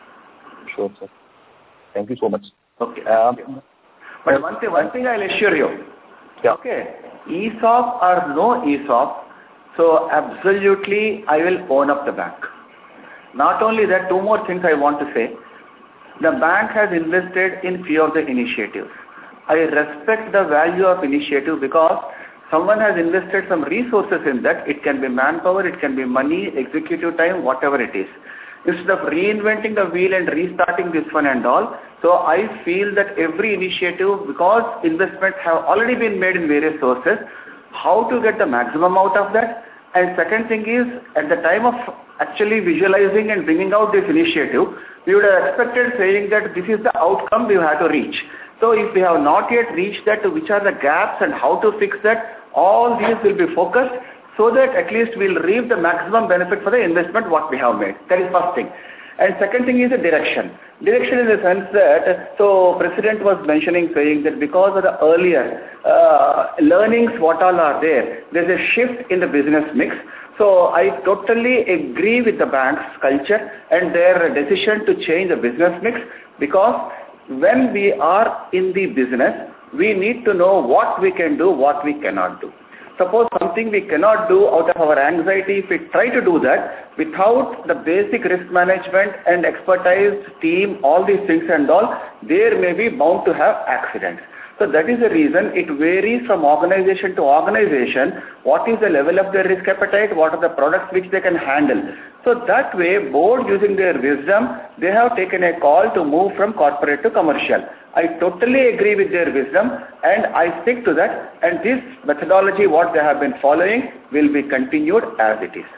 Sure, sir. Thank you so much. Okay. Um, but one thing, one thing I'll assure you. Yeah. Okay. E S O P or no E S O P, so absolutely I will own up the bank. Not only that, two more things I want to say. The bank has invested in few of the initiatives. I respect the value of initiative because someone has invested some resources in that. It can be manpower, it can be money, executive time, whatever it is. Instead of reinventing the wheel and restarting this one and all, so I feel that every initiative, because investments have already been made in various sources, how to get the maximum out of that. And second thing is, at the time of actually visualizing and bringing out this initiative, we would have expected saying that this is the outcome we have to reach. So if we have not yet reached that, which are the gaps and how to fix that, all these will be focused so that at least we'll reap the maximum benefit for the investment what we have made. That is first thing. And second thing is the direction. Direction in the sense that, so President was mentioning, saying that because of the earlier uh, learnings what all are there, there's a shift in the business mix. So I totally agree with the bank's culture and their decision to change the business mix, because when we are in the business, we need to know what we can do, what we cannot do. Suppose something we cannot do out of our anxiety, if we try to do that without the basic risk management and expertise team, all these things and all, there may be bound to have accidents. So that is the reason it varies from organization to organization. What is the level of their risk appetite? What are the products which they can handle? So that way, board using their wisdom, they have taken a call to move from corporate to commercial. I totally agree with their wisdom and I stick to that. And this methodology, what they have been following, will be continued as it is.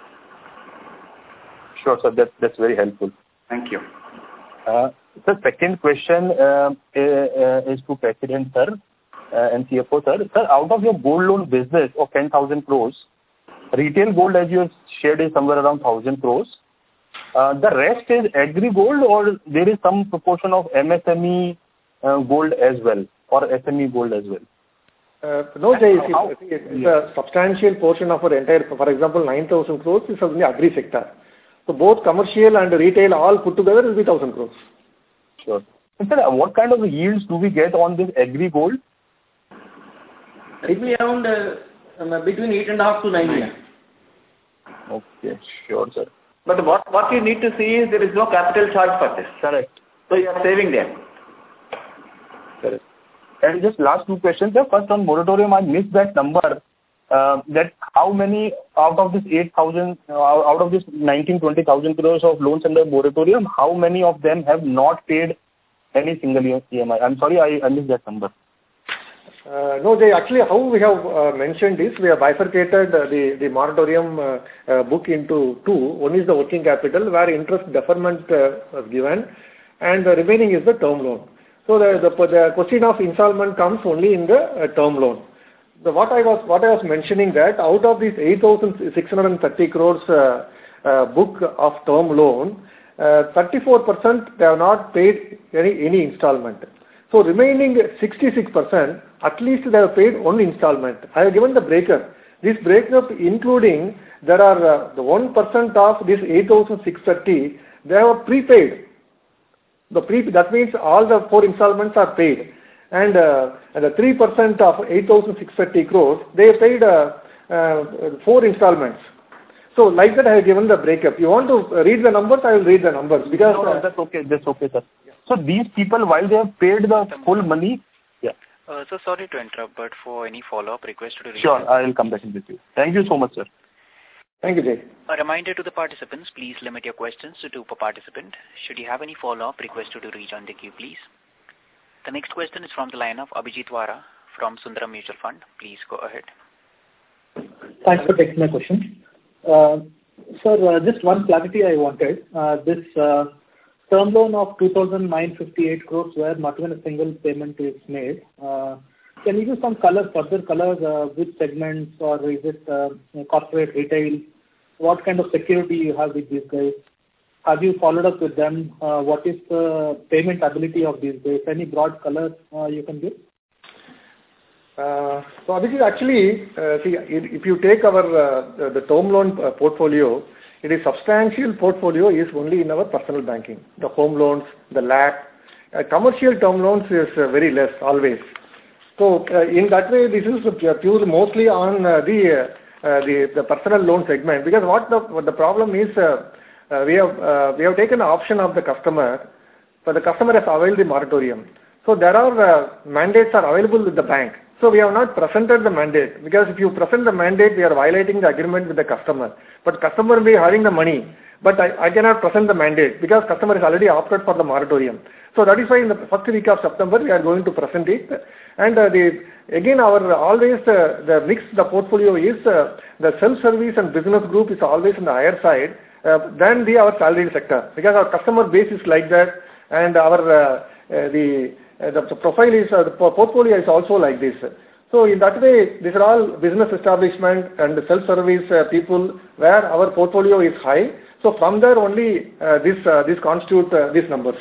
Sure, sir. That, that's very helpful. Thank you. Uh, the second question uh, uh, is to President, sir, uh, and C F O, sir. Sir, out of your gold loan business of ten thousand crores, retail gold, as you have shared, is somewhere around one thousand crores. Uh, the rest is agri gold, or there is some proportion of M S M E uh, gold as well, or S M E gold as well? Uh, no, Jay, it's, it's, it's a substantial portion of our entire, for example, nine thousand crores is from the agri sector. So both commercial and retail all put together will be one thousand crores. Sure. And sir, what kind of yields do we get on this agri gold? It will be around uh, between eight and a half to nine years. Okay, sure, sir. But what, what you need to see is there is no capital charge for this. Correct. So you are saving there. Correct. And just last two questions, sir. First on moratorium, I missed that number. Uh, that how many out of this eight thousand, uh, out of this nineteen, twenty thousand crores of loans under moratorium, how many of them have not paid any single E M I? I'm sorry, I, I missed that number. Uh, no, Jay, actually how we have uh, mentioned this, we have bifurcated uh, the, the moratorium uh, uh, book into two. One is the working capital where interest deferment uh, was given, and the remaining is the term loan. So the, the, the question of installment comes only in the uh, term loan. The, what I was what I was mentioning that out of these eight thousand six hundred thirty crores uh, uh, book of term loan, uh, thirty-four percent they have not paid any any installment. So remaining sixty-six percent, at least they have paid one installment. I have given the breaker. This breakup including there are uh, the one percent of this eight thousand six hundred thirty, they are prepaid. The pre that means all the four installments are paid, and, uh, and the three percent of eight thousand six hundred thirty crores, they paid uh, uh, four installments. So like that I have given the breakup. You want to read the numbers? I will read the numbers because no, no, uh, that's okay. That's okay, sir. So these people, while they have paid the full money, yeah. Uh, so sorry to interrupt, but for any follow-up request to reach. Sure, I will come back in with you. Thank you so much, sir. Thank you, Jay. A reminder to the participants, please limit your questions to two per participant. Should you have any follow-up, request you to rejoin the queue, please. The next question is from the line of Abhijit Vara from Sundaram Mutual Fund. Please go ahead. Thanks for taking my question. Uh, sir, uh, just one clarity I wanted. Uh, this uh, term loan of two thousand nine hundred fifty-eight crores where not even a single payment is made. Uh, Can you give some color, further color, uh, which segments, or is it uh, corporate, retail? What kind of security you have with these guys? Have you followed up with them? Uh, what is the payment ability of these guys? Any broad color uh, you can give? Uh, so obviously, actually, uh, see, if you take our uh, the term loan uh, portfolio, it is substantial portfolio is only in our personal banking. The home loans, the L A P, uh, commercial term loans is uh, very less always. So uh, in that way, this is pure mostly on uh, the, uh, the the personal loan segment, because what the what the problem is, uh, uh, we have uh, we have taken an option of the customer, but the customer has availed the moratorium. So there are uh, mandates are available with the bank. So we have not presented the mandate, because if you present the mandate, we are violating the agreement with the customer. But customer will be having the money, but I, I cannot present the mandate because customer has already opted for the moratorium. So that is why in the first week of September we are going to present it. And uh, the again our always uh, the mix the portfolio is uh, the self-service and business group is always on the higher side uh, than the our salaried sector, because our customer base is like that, and our uh, uh, the uh, the profile is uh, the portfolio is also like this. So in that way, these are all business establishment and self-service uh, people where our portfolio is high. So from there only uh, this uh, this constitute uh, these numbers.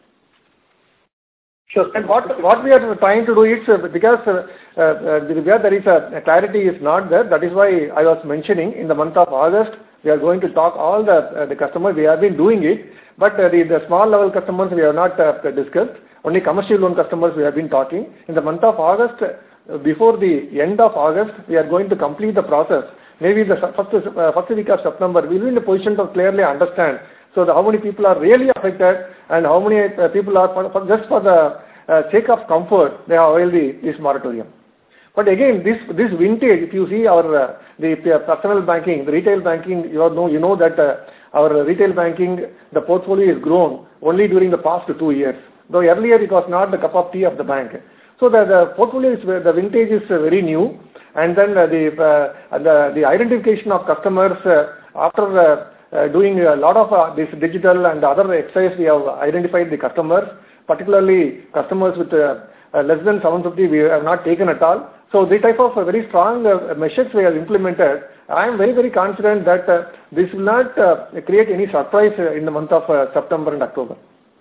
Sure. And what what we are trying to do is uh, because uh, uh, where there is a, a clarity is not there. That is why I was mentioning in the month of August we are going to talk all the uh, the customers. We have been doing it, but uh, the the small level customers we have not uh, discussed. Only commercial loan customers we have been talking. In the month of August, uh, before the end of August, we are going to complete the process. Maybe the first uh, first week of September we will be in a position to clearly understand. So the, how many people are really affected and how many uh, people are for, for just for the uh, sake of comfort they have availed the, this moratorium. But again, this this vintage, if you see our uh, the uh, personal banking, the retail banking, you know you know that uh, our retail banking, the portfolio is grown only during the past two years. Though earlier it was not the cup of tea of the bank. So the, the portfolio is the vintage is uh, very new, and then uh, the uh, the the identification of customers uh, after. Uh, Uh, doing a lot of uh, this digital and other exercise, we have identified the customers, particularly customers with uh, uh, less than seven hundred fifty we have not taken at all. So this type of uh, very strong uh, measures we have implemented. I am very very confident that uh, this will not uh, create any surprise uh, in the month of uh, September and October.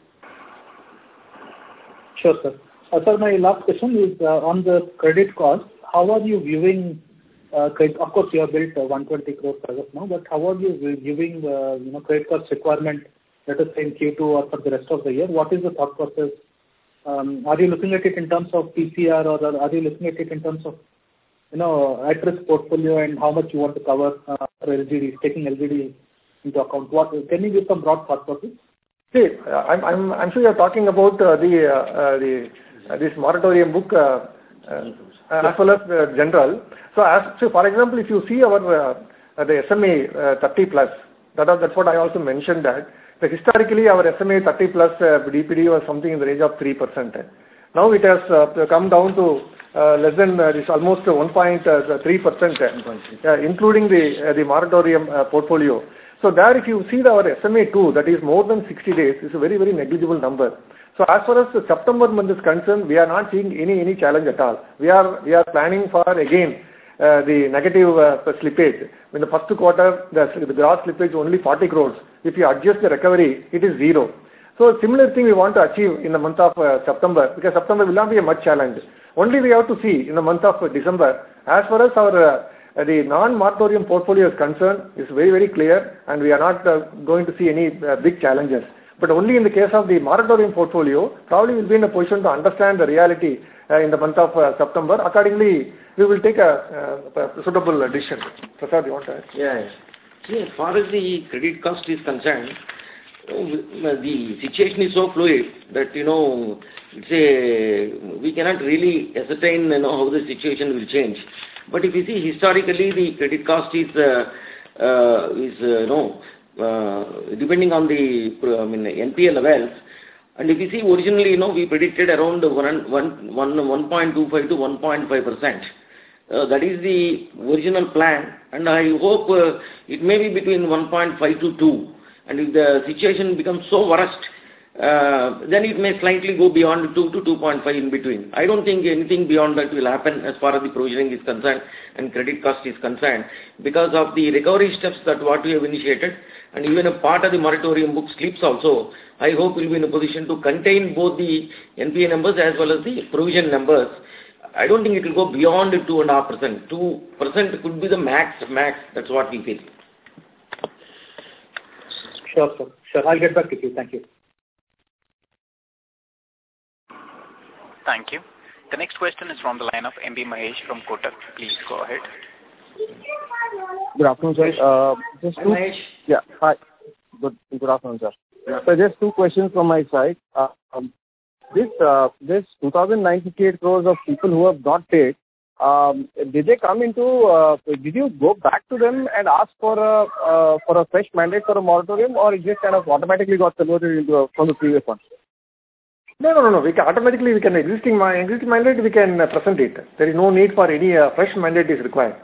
Sure, sir. Uh, sir, my last question is uh, on the credit cost. How are you viewing? Uh, credit, of course, you have built uh, one hundred twenty crores as of now, but how are you viewing uh, you know, credit cost requirement, let us say in Q two or for the rest of the year? What is the thought process? Um, are you looking at it in terms of P C R, or are you looking at it in terms of you know at-risk portfolio and how much you want to cover uh, for L G D, taking L G D into account? What can you give some broad thought process? See, uh, I'm I'm I'm sure you're talking about uh, the uh, uh, the uh, this moratorium book uh, uh, as well as the general. So, as, so for example, if you see our uh, the S M A uh, thirty plus, that are, that's what I also mentioned that the historically our S M A thirty plus uh, D P D was something in the range of three percent. Now it has uh, come down to uh, less than uh, this almost one point three percent, uh, including the uh, the moratorium uh, portfolio. So there, if you see the, our S M A two, that is more than sixty days, is a very very negligible number. So as far as the September month is concerned, we are not seeing any any challenge at all. We are we are planning for again. Uh, the negative uh, slippage. In the first quarter, the, the gross slippage only forty crores. If you adjust the recovery, it is zero. So similar thing we want to achieve in the month of uh, September, because September will not be a much challenge. Only we have to see in the month of December, as far as our uh, uh, the non-moratorium portfolio is concerned, is very, very clear, and we are not uh, going to see any uh, big challenges. But only in the case of the moratorium portfolio, probably we'll be in a position to understand the reality uh, in the month of uh, September. Accordingly, we will take a, uh, a suitable decision. Prasad, you want to add? Yeah. See, as far as the credit cost is concerned, the situation is so fluid that, you know, it's a, we cannot really ascertain, you know, how the situation will change. But if you see historically, the credit cost is, uh, uh, is uh, you know, uh, depending on the I mean, N P A levels. And if you see, originally, you know, we predicted around one point two five to one point five percent. Uh, that is the original plan, and I hope uh, it may be between one point five to two. And if the situation becomes so worst, uh, then it may slightly go beyond two to two point five in between. I don't think anything beyond that will happen as far as the provisioning is concerned and credit cost is concerned, because of the recovery steps that what we have initiated, and even a part of the moratorium book slips also. I hope we'll be in a position to contain both the N P A numbers as well as the provision numbers. I don't think it will go beyond two point five percent. two percent could be the max, max. That's what we feel. Sure, sir. Sure. I'll get back to you. Thank you. Thank you. The next question is from the line of M B Mahesh from Kotak. Please go ahead. Good afternoon, sir. Uh, just two, Mahesh. Yeah, hi. Good, good afternoon, sir. Yeah. So just two questions from my side. Uh, um, this uh, this two thousand nine hundred fifty-eight crores of people who have not paid, um, did they come into, uh, did you go back to them and ask for a, uh, for a fresh mandate for a moratorium, or it just kind of automatically got converted into a, from the previous one? No, no, no, no. We can automatically, we can existing, existing mandate, we can uh, present it. There is no need for any uh, fresh mandate is required.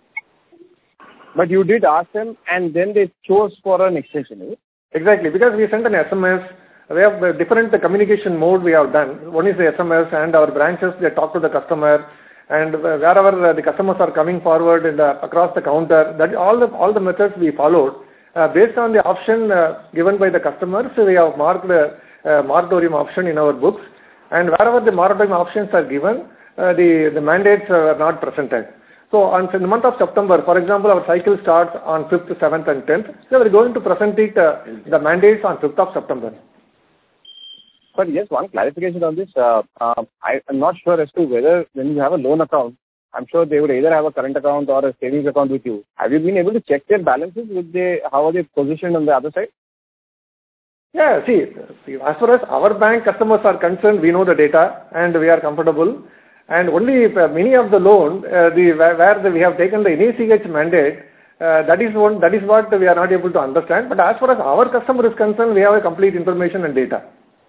But you did ask them, and then they chose for an extension, is it? Exactly, because we sent an S M S. We have uh, different uh, communication mode we have done. One is the S M S, and our branches, they talk to the customer, and uh, wherever uh, the customers are coming forward in the, across the counter, that all the all the methods we followed. Uh, based on the option uh, given by the customers, so we have marked the uh, moratorium option in our books, and wherever the moratorium options are given, uh, the, the mandates are not presented. So on in the month of September, for example, our cycle starts on fifth, seventh and tenth. So we are going to present it, uh, the mandates on fifth of September. But yes, one clarification on this. Uh, uh, I am not sure as to whether when you have a loan account, I'm sure they would either have a current account or a savings account with you. Have you been able to check their balances? With they, how are they positioned on the other side? Yeah, see, see, as far as our bank customers are concerned, we know the data and we are comfortable. And only if, uh, many of the loan, uh, the where, where the, we have taken the N A C H mandate, uh, that is one, that is what we are not able to understand. But as far as our customer is concerned, we have a complete information and data.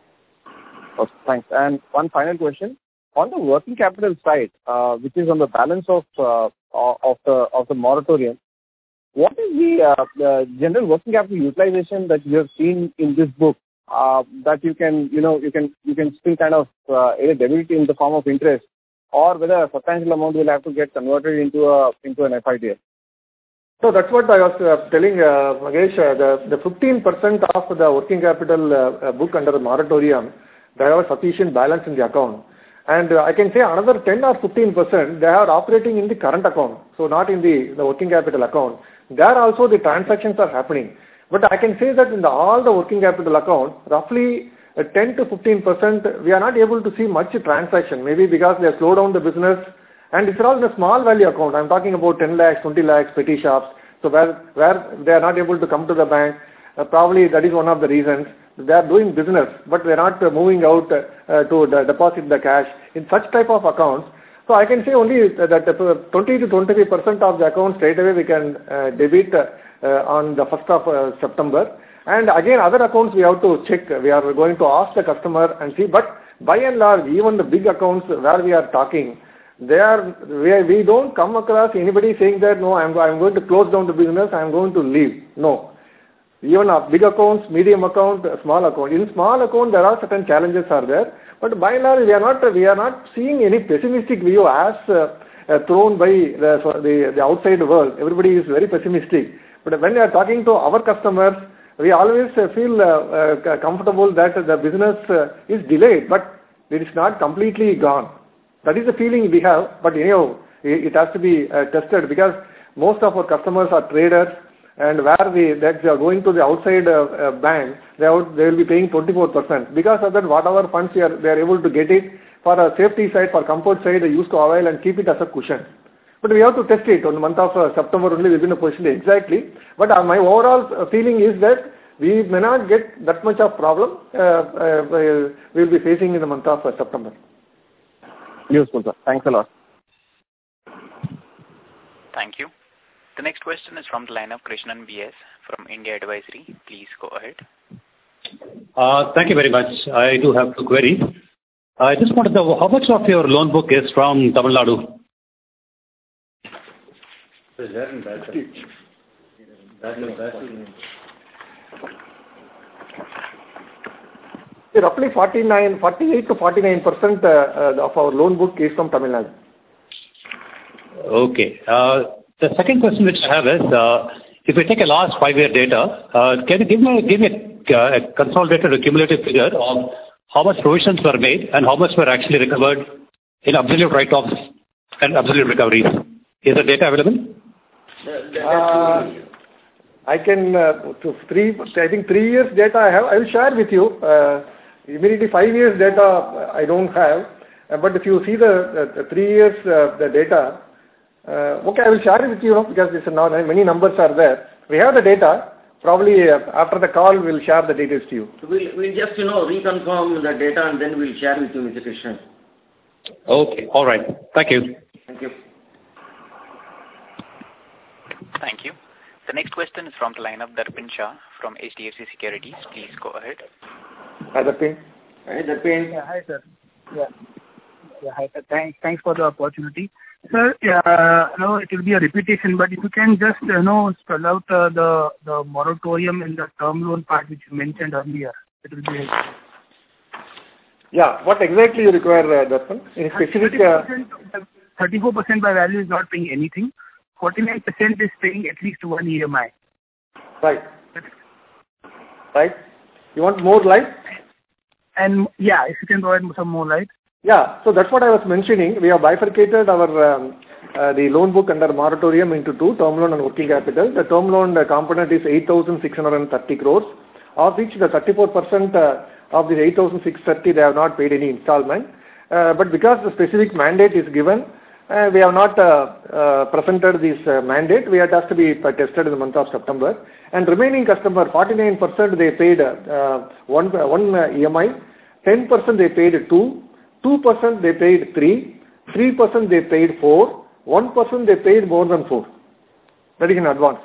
Okay, thanks. And one final question on the working capital side, uh, which is on the balance of uh, of the of the moratorium. What is the, uh, the general working capital utilization that you have seen in this book uh, that you can you know you can you can still kind of uh, either debit in the form of interest, or whether a substantial amount will have to get converted into a into an F I T F? So that's what I was uh, telling uh, Mahesh. Uh, the the fifteen percent of the working capital uh, uh, book under the moratorium, they have a sufficient balance in the account. And uh, I can say another ten or fifteen percent, they are operating in the current account, so not in the, the working capital account. There also the transactions are happening. But I can say that in the, all the working capital account, roughly uh, ten to fifteen percent, we are not able to see much transaction, maybe because they have slowed down the business. And it's all in a small value account. I'm talking about ten lakhs, twenty lakhs, petty shops. So where, where they are not able to come to the bank, uh, probably that is one of the reasons. They are doing business, but they are not uh, moving out uh, to the deposit the cash in such type of accounts. So I can say only that uh, twenty to twenty-five percent of the accounts straight away we can uh, debit uh, uh, on the first of uh, September. And again, other accounts we have to check. We are going to ask the customer and see. But by and large, even the big accounts where we are talking, they are we, we don't come across anybody saying that no, I'm I'm going to close down the business. I'm going to leave. No. Even a big accounts, medium account, small account. In small account, there are certain challenges are there. But by and large, we are not we are not seeing any pessimistic view as uh, uh, thrown by the, the the outside world. Everybody is very pessimistic. But when we are talking to our customers, we always uh, feel uh, uh, comfortable that the business uh, is delayed, but it is not completely gone. That is the feeling we have. But anyhow, it has to be uh, tested, because most of our customers are traders, and where we, that they are going to the outside uh, uh, bank, they, are, they will be paying twenty-four percent. Because of that, whatever funds we are, they are able to get it for a safety side, for comfort side, they used to avail and keep it as a cushion. But we have to test it on the month of uh, September only, within a position exactly. But uh, my overall uh, feeling is that we may not get that much of problem uh, uh, we will be facing in the month of uh, September. Useful, sir. Thanks a lot. Thank you. The next question is from the line of Krishnan B S from India Advisory. Please go ahead. Uh, thank you very much. I do have two queries. I just wanted to know how much of your loan book is from Tamil Nadu? Roughly forty-nine, forty-eight to forty-nine percent uh, of our loan book is from Tamil Nadu. Okay. Uh, the second question which I have is, uh, if we take a last five-year data, uh, can you give me, give me a, a consolidated or cumulative figure of how much provisions were made and how much were actually recovered in absolute write-offs and absolute recoveries? Is the data available? Uh, I can, uh, to three, I think three years data I have, I will share with you. Uh, immediately five years data I don't have, uh, but if you see the, the, the three years uh, the data, uh, okay, I will share it with you because this now many numbers are there. We have the data. Probably uh, after the call we'll share the details to you. So we'll, we'll just, you know, reconfirm the data and then we'll share with you, Mister Krishnan. Okay, all right. Thank you. Thank you. Thank you. The next question is from the line of Darpin Shah from H D F C Securities. Please go ahead. Hi, Darpin. Hi, Darpin. Yeah, hi, sir. Yeah. Yeah, hi, sir. Thanks, thanks for the opportunity. Sir, uh, no, it will be a repetition, but if you can just, you know, spell out uh, the, the moratorium in the term loan part which you mentioned earlier, it will be helpful. Yeah, what exactly you require, uh, Darpin? In specific... Uh, thirty-four percent by value is not paying anything. forty-nine percent is paying at least one E M I. Right. Right. You want more light? And yeah, if you can provide some more light. Yeah, so that's what I was mentioning. We have bifurcated our um, uh, the loan book under moratorium into two, term loan and working capital. The term loan uh, component is eight thousand six hundred thirty crores, of which the thirty-four percent uh, of the eight thousand six hundred thirty they have not paid any installment. Uh, but because the specific mandate is given, uh, we have not uh, uh, presented this uh, mandate. We have just to be uh, tested in the month of September. And remaining customer, forty-nine percent they paid uh, one, uh, one uh, E M I, ten percent they paid two, two percent they paid three, three percent they paid four, one percent they paid more than four. That is in advance.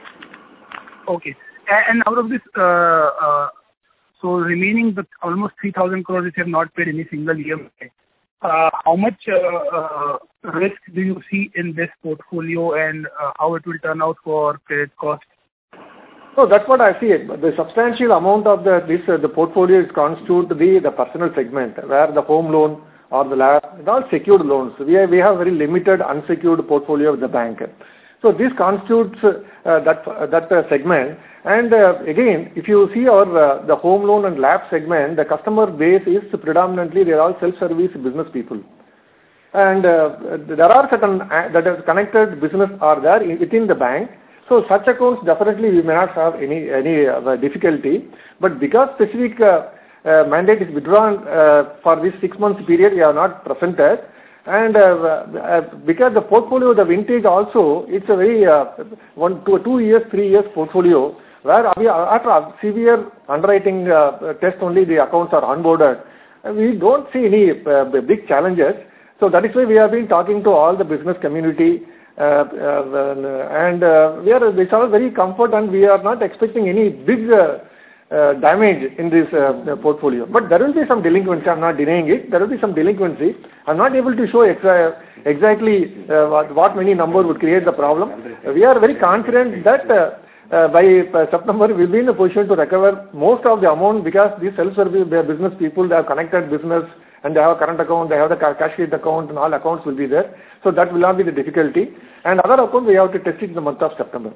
Okay. And out of this, uh, uh, so remaining the almost three thousand crores which have not paid any single E M I, uh, how much uh, uh, risk do you see in this portfolio and uh, how it will turn out for credit cost? So that's what I see. The substantial amount of the this uh, the portfolio is constituted to be the personal segment, where the home loan or the lab, all secured loans. We have, we have very limited unsecured portfolio of the bank. So this constitutes uh, that uh, that uh, segment. And uh, again, if you see our uh, the home loan and lab segment, the customer base is predominantly they are all self-service business people. And uh, there are certain uh, that are connected business are there in, within the bank. So such accounts definitely we may not have any any uh, difficulty, but because specific uh, uh, mandate is withdrawn uh, for this six months period, we have not presented, and uh, uh, because the portfolio, the vintage also, it's a very uh, one two two years, three years portfolio where we, after a severe underwriting uh, test only the accounts are onboarded. And we don't see any uh, big challenges. So that is why we have been talking to all the business community. Uh, uh, and uh, we are it's all very comfort, and we are not expecting any big uh, uh, damage in this uh, portfolio. But there will be some delinquency. I'm not denying it. There will be some delinquency. I'm not able to show exa exactly uh, what, what many number would create the problem. We are very confident that uh, uh, by uh, September we'll be in a position to recover most of the amount, because these self-service business people, they have connected business, and they have a current account, they have the cash credit account, and all accounts will be there. So that will not be the difficulty. And other account, we have to test it in the month of September.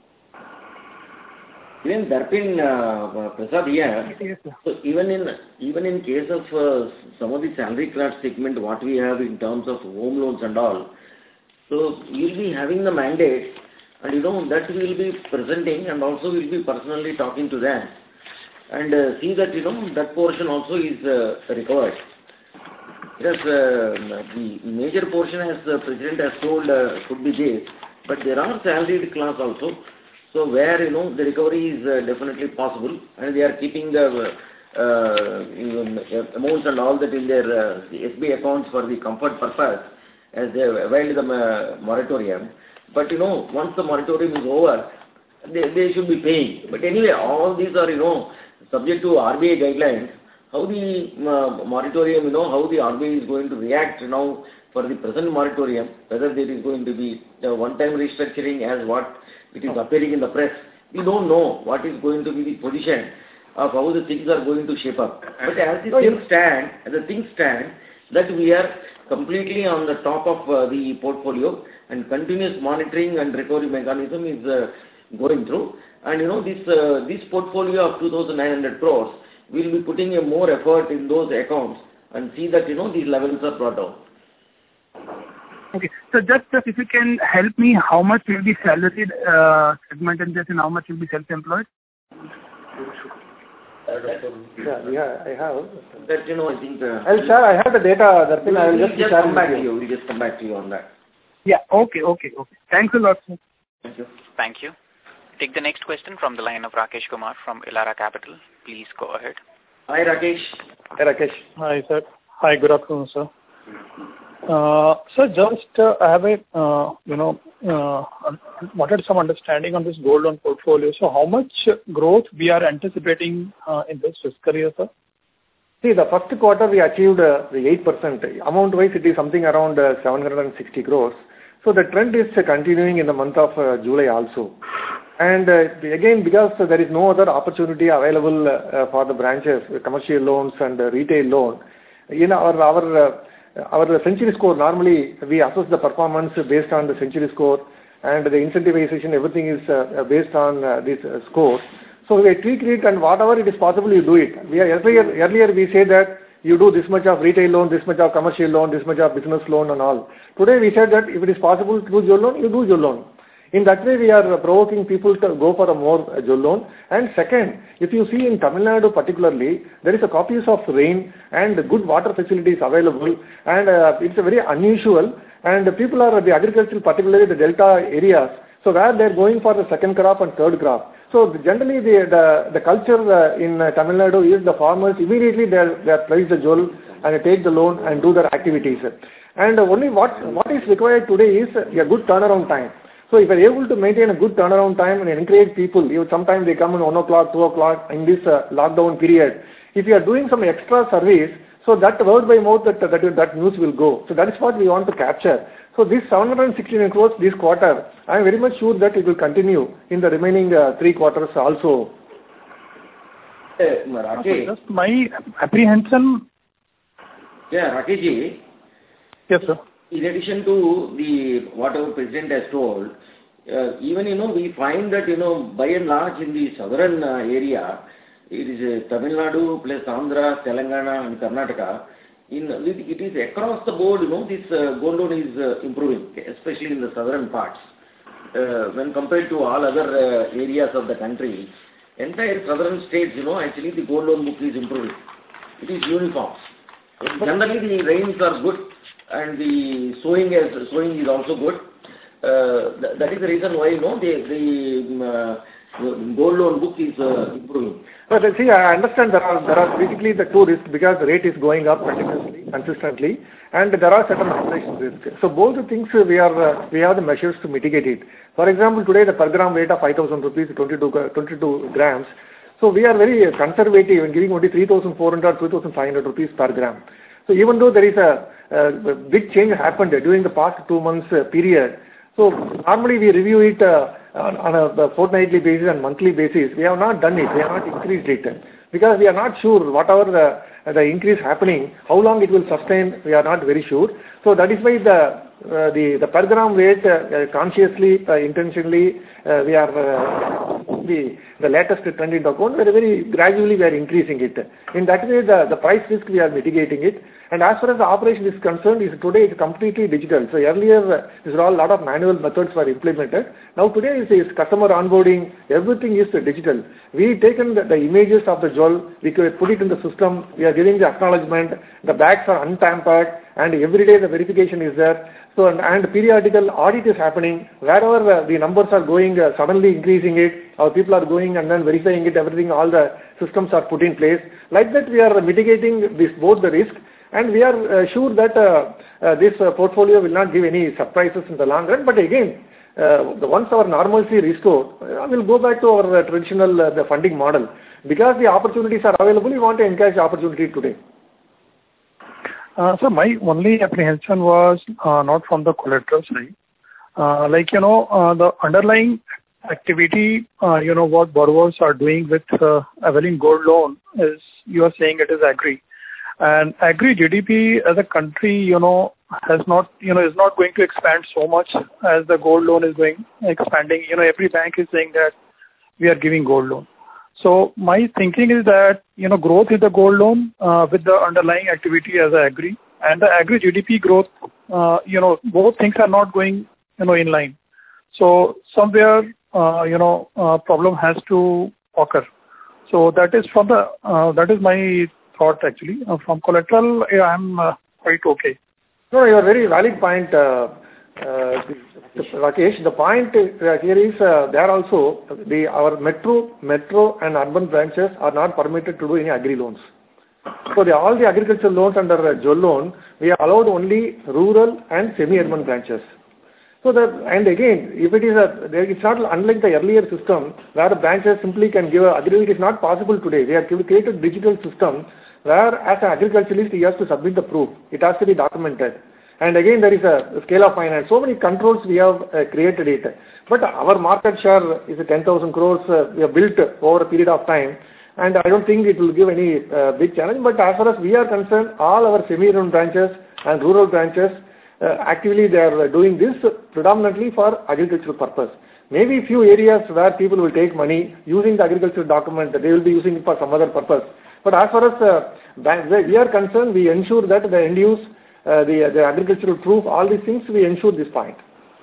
Even Darpin uh, Prasad here, yes, so even in even in case of uh, some of the salary class segment, what we have in terms of home loans and all, so you'll be having the mandate and you know that we will be presenting and also we will be personally talking to them and uh, see that you know that portion also is uh, recovered. Yes, uh, the major portion, as the President has told, uh, could be there, but there are salaried class also, so where you know the recovery is uh, definitely possible, and they are keeping the uh, amounts and all that in their uh, the S B I accounts for the comfort purpose, as they have availed the uh, moratorium. But you know, once the moratorium is over, they, they should be paying. But anyway, all these are you know subject to R B I guidelines. How the uh, moratorium, you know, how the R B I is going to react now for the present moratorium, whether there is going to be a one-time restructuring as what it is appearing in the press. We don't know what is going to be the position of how the things are going to shape up. But as the things stand, as the things stand, that we are completely on the top of uh, the portfolio and continuous monitoring and recovery mechanism is uh, going through. And you know, this, uh, this portfolio of two thousand nine hundred crores, we will be putting a more effort in those accounts and see that, you know, these levels are brought down. Okay. So just, just if you can help me, how much will be salaried uh, segment and just and how much will be self-employed? Yeah, yeah, I have. That, you know, I think... Uh, I'll share, I have the data, that thing, I will just, just share come back you. to you. We'll just come back to you on that. Yeah, okay, okay, okay. Thanks a lot, sir. Thank you. Thank you. Take the next question from the line of Rakesh Kumar from Elara Capital. Please go ahead. Hi, Rakesh. Hi, Rakesh. Hi, sir. Hi, good afternoon, sir. Uh, sir, just uh, I have a, uh, you know, uh, wanted some understanding on this gold loan portfolio. So how much growth we are anticipating uh, in this fiscal year, sir? See, the first quarter we achieved uh, the eight percent. Amount-wise, it is something around uh, seven hundred sixty crores. So the trend is uh, continuing in the month of uh, July also. And uh, again, because uh, there is no other opportunity available uh, for the branches, uh, commercial loans and uh, retail loan, in our our uh, our century score, normally we assess the performance based on the century score, and the incentivization, everything is uh, based on uh, this uh, score. So we tweak it, and whatever it is possible, you do it. We are, earlier, earlier we say that you do this much of retail loan, this much of commercial loan, this much of business loan and all. Today we said that if it is possible to do your loan, you do your loan. In that way, we are provoking people to go for a more uh, Jewel loan. And second, if you see in Tamil Nadu particularly, there is a copious of rain and good water facilities available, and uh, it's a very unusual, and people are, the agricultural, particularly the delta areas, so where they are going for the second crop and third crop. So generally the, the, the culture uh, in uh, Tamil Nadu is the farmers immediately they are, they are price the jewel and they take the loan and do their activities. And uh, only what, what is required today is a good turnaround time. So if you are able to maintain a good turnaround time and encourage people, you, sometimes they come in one o'clock, two o'clock in this uh, lockdown period. If you are doing some extra service, so that word by mouth, that, that, that news will go. So that is what we want to capture. So this seven hundred sixteen crores this quarter, I am very much sure that it will continue in the remaining uh, three quarters also. Hey, Rakesh. Just my apprehension. Yeah, Rakesh. Yes, sir. In addition to the whatever President has told, uh, even you know we find that you know by and large in the southern uh, area, it is uh, Tamil Nadu plus Andhra, Telangana and Karnataka. In it is across the board, you know, this uh, gold loan is uh, improving, especially in the southern parts. Uh, when compared to all other uh, areas of the country, entire southern states, you know, actually the gold loan book is improving. It is uniform. Generally, the rains are good, and the sowing is sowing is also good. Uh, th that is the reason why, you know, the the uh, gold loan book is uh, improving. But see, I understand there are there are basically the two risks, because the rate is going up continuously, consistently, and there are certain operational risks. So both the things we are uh, we have the measures to mitigate it. For example, today the per gram weight of five thousand rupees, twenty-two grams. So we are very conservative in giving only three thousand four hundred, two thousand five hundred rupees per gram. So even though there is a, a big change happened during the past two months uh, period, so normally we review it uh, on, on a fortnightly basis and monthly basis. We have not done it. We have not increased it because we are not sure whatever the, the increase happening, how long it will sustain. We are not very sure. So that is why the uh, the the per gram weight uh, consciously, uh, intentionally, uh, we are uh, taking the, the latest trend into account, very, very gradually we are increasing it. In that way, the, the price risk we are mitigating it. And as far as the operation is concerned, is today it's completely digital. So earlier, these are all a lot of manual methods were implemented. Now today is, is customer onboarding, everything is digital. We taken the, the images of the jewel, we could put it in the system, we are giving the acknowledgement, the bags are untampered, and every day the verification is there. So, and, and periodical audit is happening. Wherever uh, the numbers are going, uh, suddenly increasing it, our people are going and then verifying it, everything, all the systems are put in place. Like that, we are mitigating this, both the risk, and we are uh, sure that uh, uh, this uh, portfolio will not give any surprises in the long run. But again, uh, once our normalcy restored, uh, we'll go back to our uh, traditional uh, the funding model. Because the opportunities are available, we want to encourage opportunity today. Uh, so my only apprehension was uh, not from the collateral side. Uh, like, you know, uh, the underlying activity, uh, you know, what borrowers are doing with uh, availing gold loan is, you are saying it is agri. And agri G D P as a country, you know, has not, you know, is not going to expand so much as the gold loan is going, expanding. You know, every bank is saying that we are giving gold loan. So my thinking is that, you know, growth in the gold loan uh, with the underlying activity as a agri and the agri G D P growth, uh, you know, both things are not going, you know, in line. So somewhere, uh, you know, uh, problem has to occur. So that is from the, uh, that is my thought actually. Uh, from collateral, yeah, I'm uh, quite okay. No, you are very valid point, uh, uh, Rakesh. The point uh, here is uh, there also the our metro, metro and urban branches are not permitted to do any agri loans. So the, all the agricultural loans under uh, Jewel loan, we are allowed only rural and semi-urban branches. So that, and again, if it is a, it's not unlike the earlier system where the branches simply can give a agri, it is not possible today. We have created digital system where as an agriculturalist he has to submit the proof. It has to be documented. And again, there is a scale of finance. So many controls we have uh, created it. But our market share is ten thousand crores uh, we have built over a period of time. And I don't think it will give any uh, big challenge. But as far as we are concerned, all our semi-urban branches and rural branches, uh, actively they are doing this predominantly for agricultural purpose. Maybe few areas where people will take money using the agricultural document, they will be using it for some other purpose. But as far as uh, bank, we are concerned, we ensure that the end use, uh, the, the agricultural proof, all these things, we ensure this point.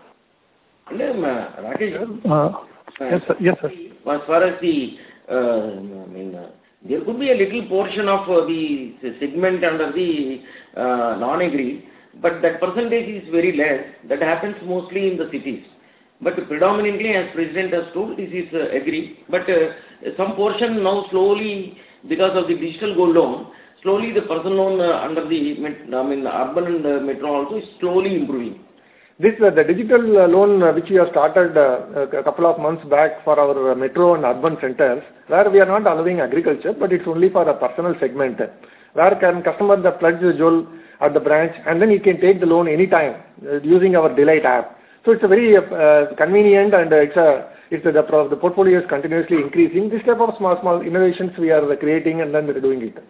And then, uh, Rakesh, uh, yes, sir. Yes, sir. As far as the, uh, I mean, uh, there could be a little portion of uh, the segment under the uh, non-agri, but that percentage is very less. That happens mostly in the cities. But predominantly, as President has told, this is uh, agri. But uh, some portion now slowly, because of the digital gold loan, slowly the personal loan uh, under the, I mean, urban and uh, metro also is slowly improving. This uh, the digital uh, loan uh, which we have started uh, a couple of months back for our uh, metro and urban centers, where we are not allowing agriculture, but it's only for a personal segment, where can customer the pledge the jewel at the branch, and then he can take the loan anytime uh, using our Delight app. So it's a very uh, convenient, and uh, it's a it's a, the, the portfolio is continuously increasing. This type of small small innovations we are creating, and then we're doing it.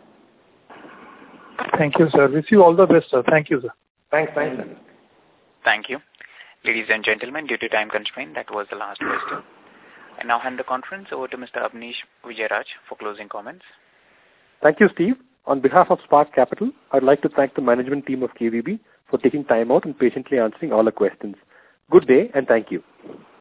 Thank you, sir. Wish you all the best, sir. Thank you, sir. Thanks, thanks. Sir. Thank you. Ladies and gentlemen, due to time constraint, that was the last question. I now hand the conference over to Mister Abneesh Vijayaraj for closing comments. Thank you, Steve. On behalf of Spark Capital, I'd like to thank the management team of K V B for taking time out and patiently answering all our questions. Good day and thank you.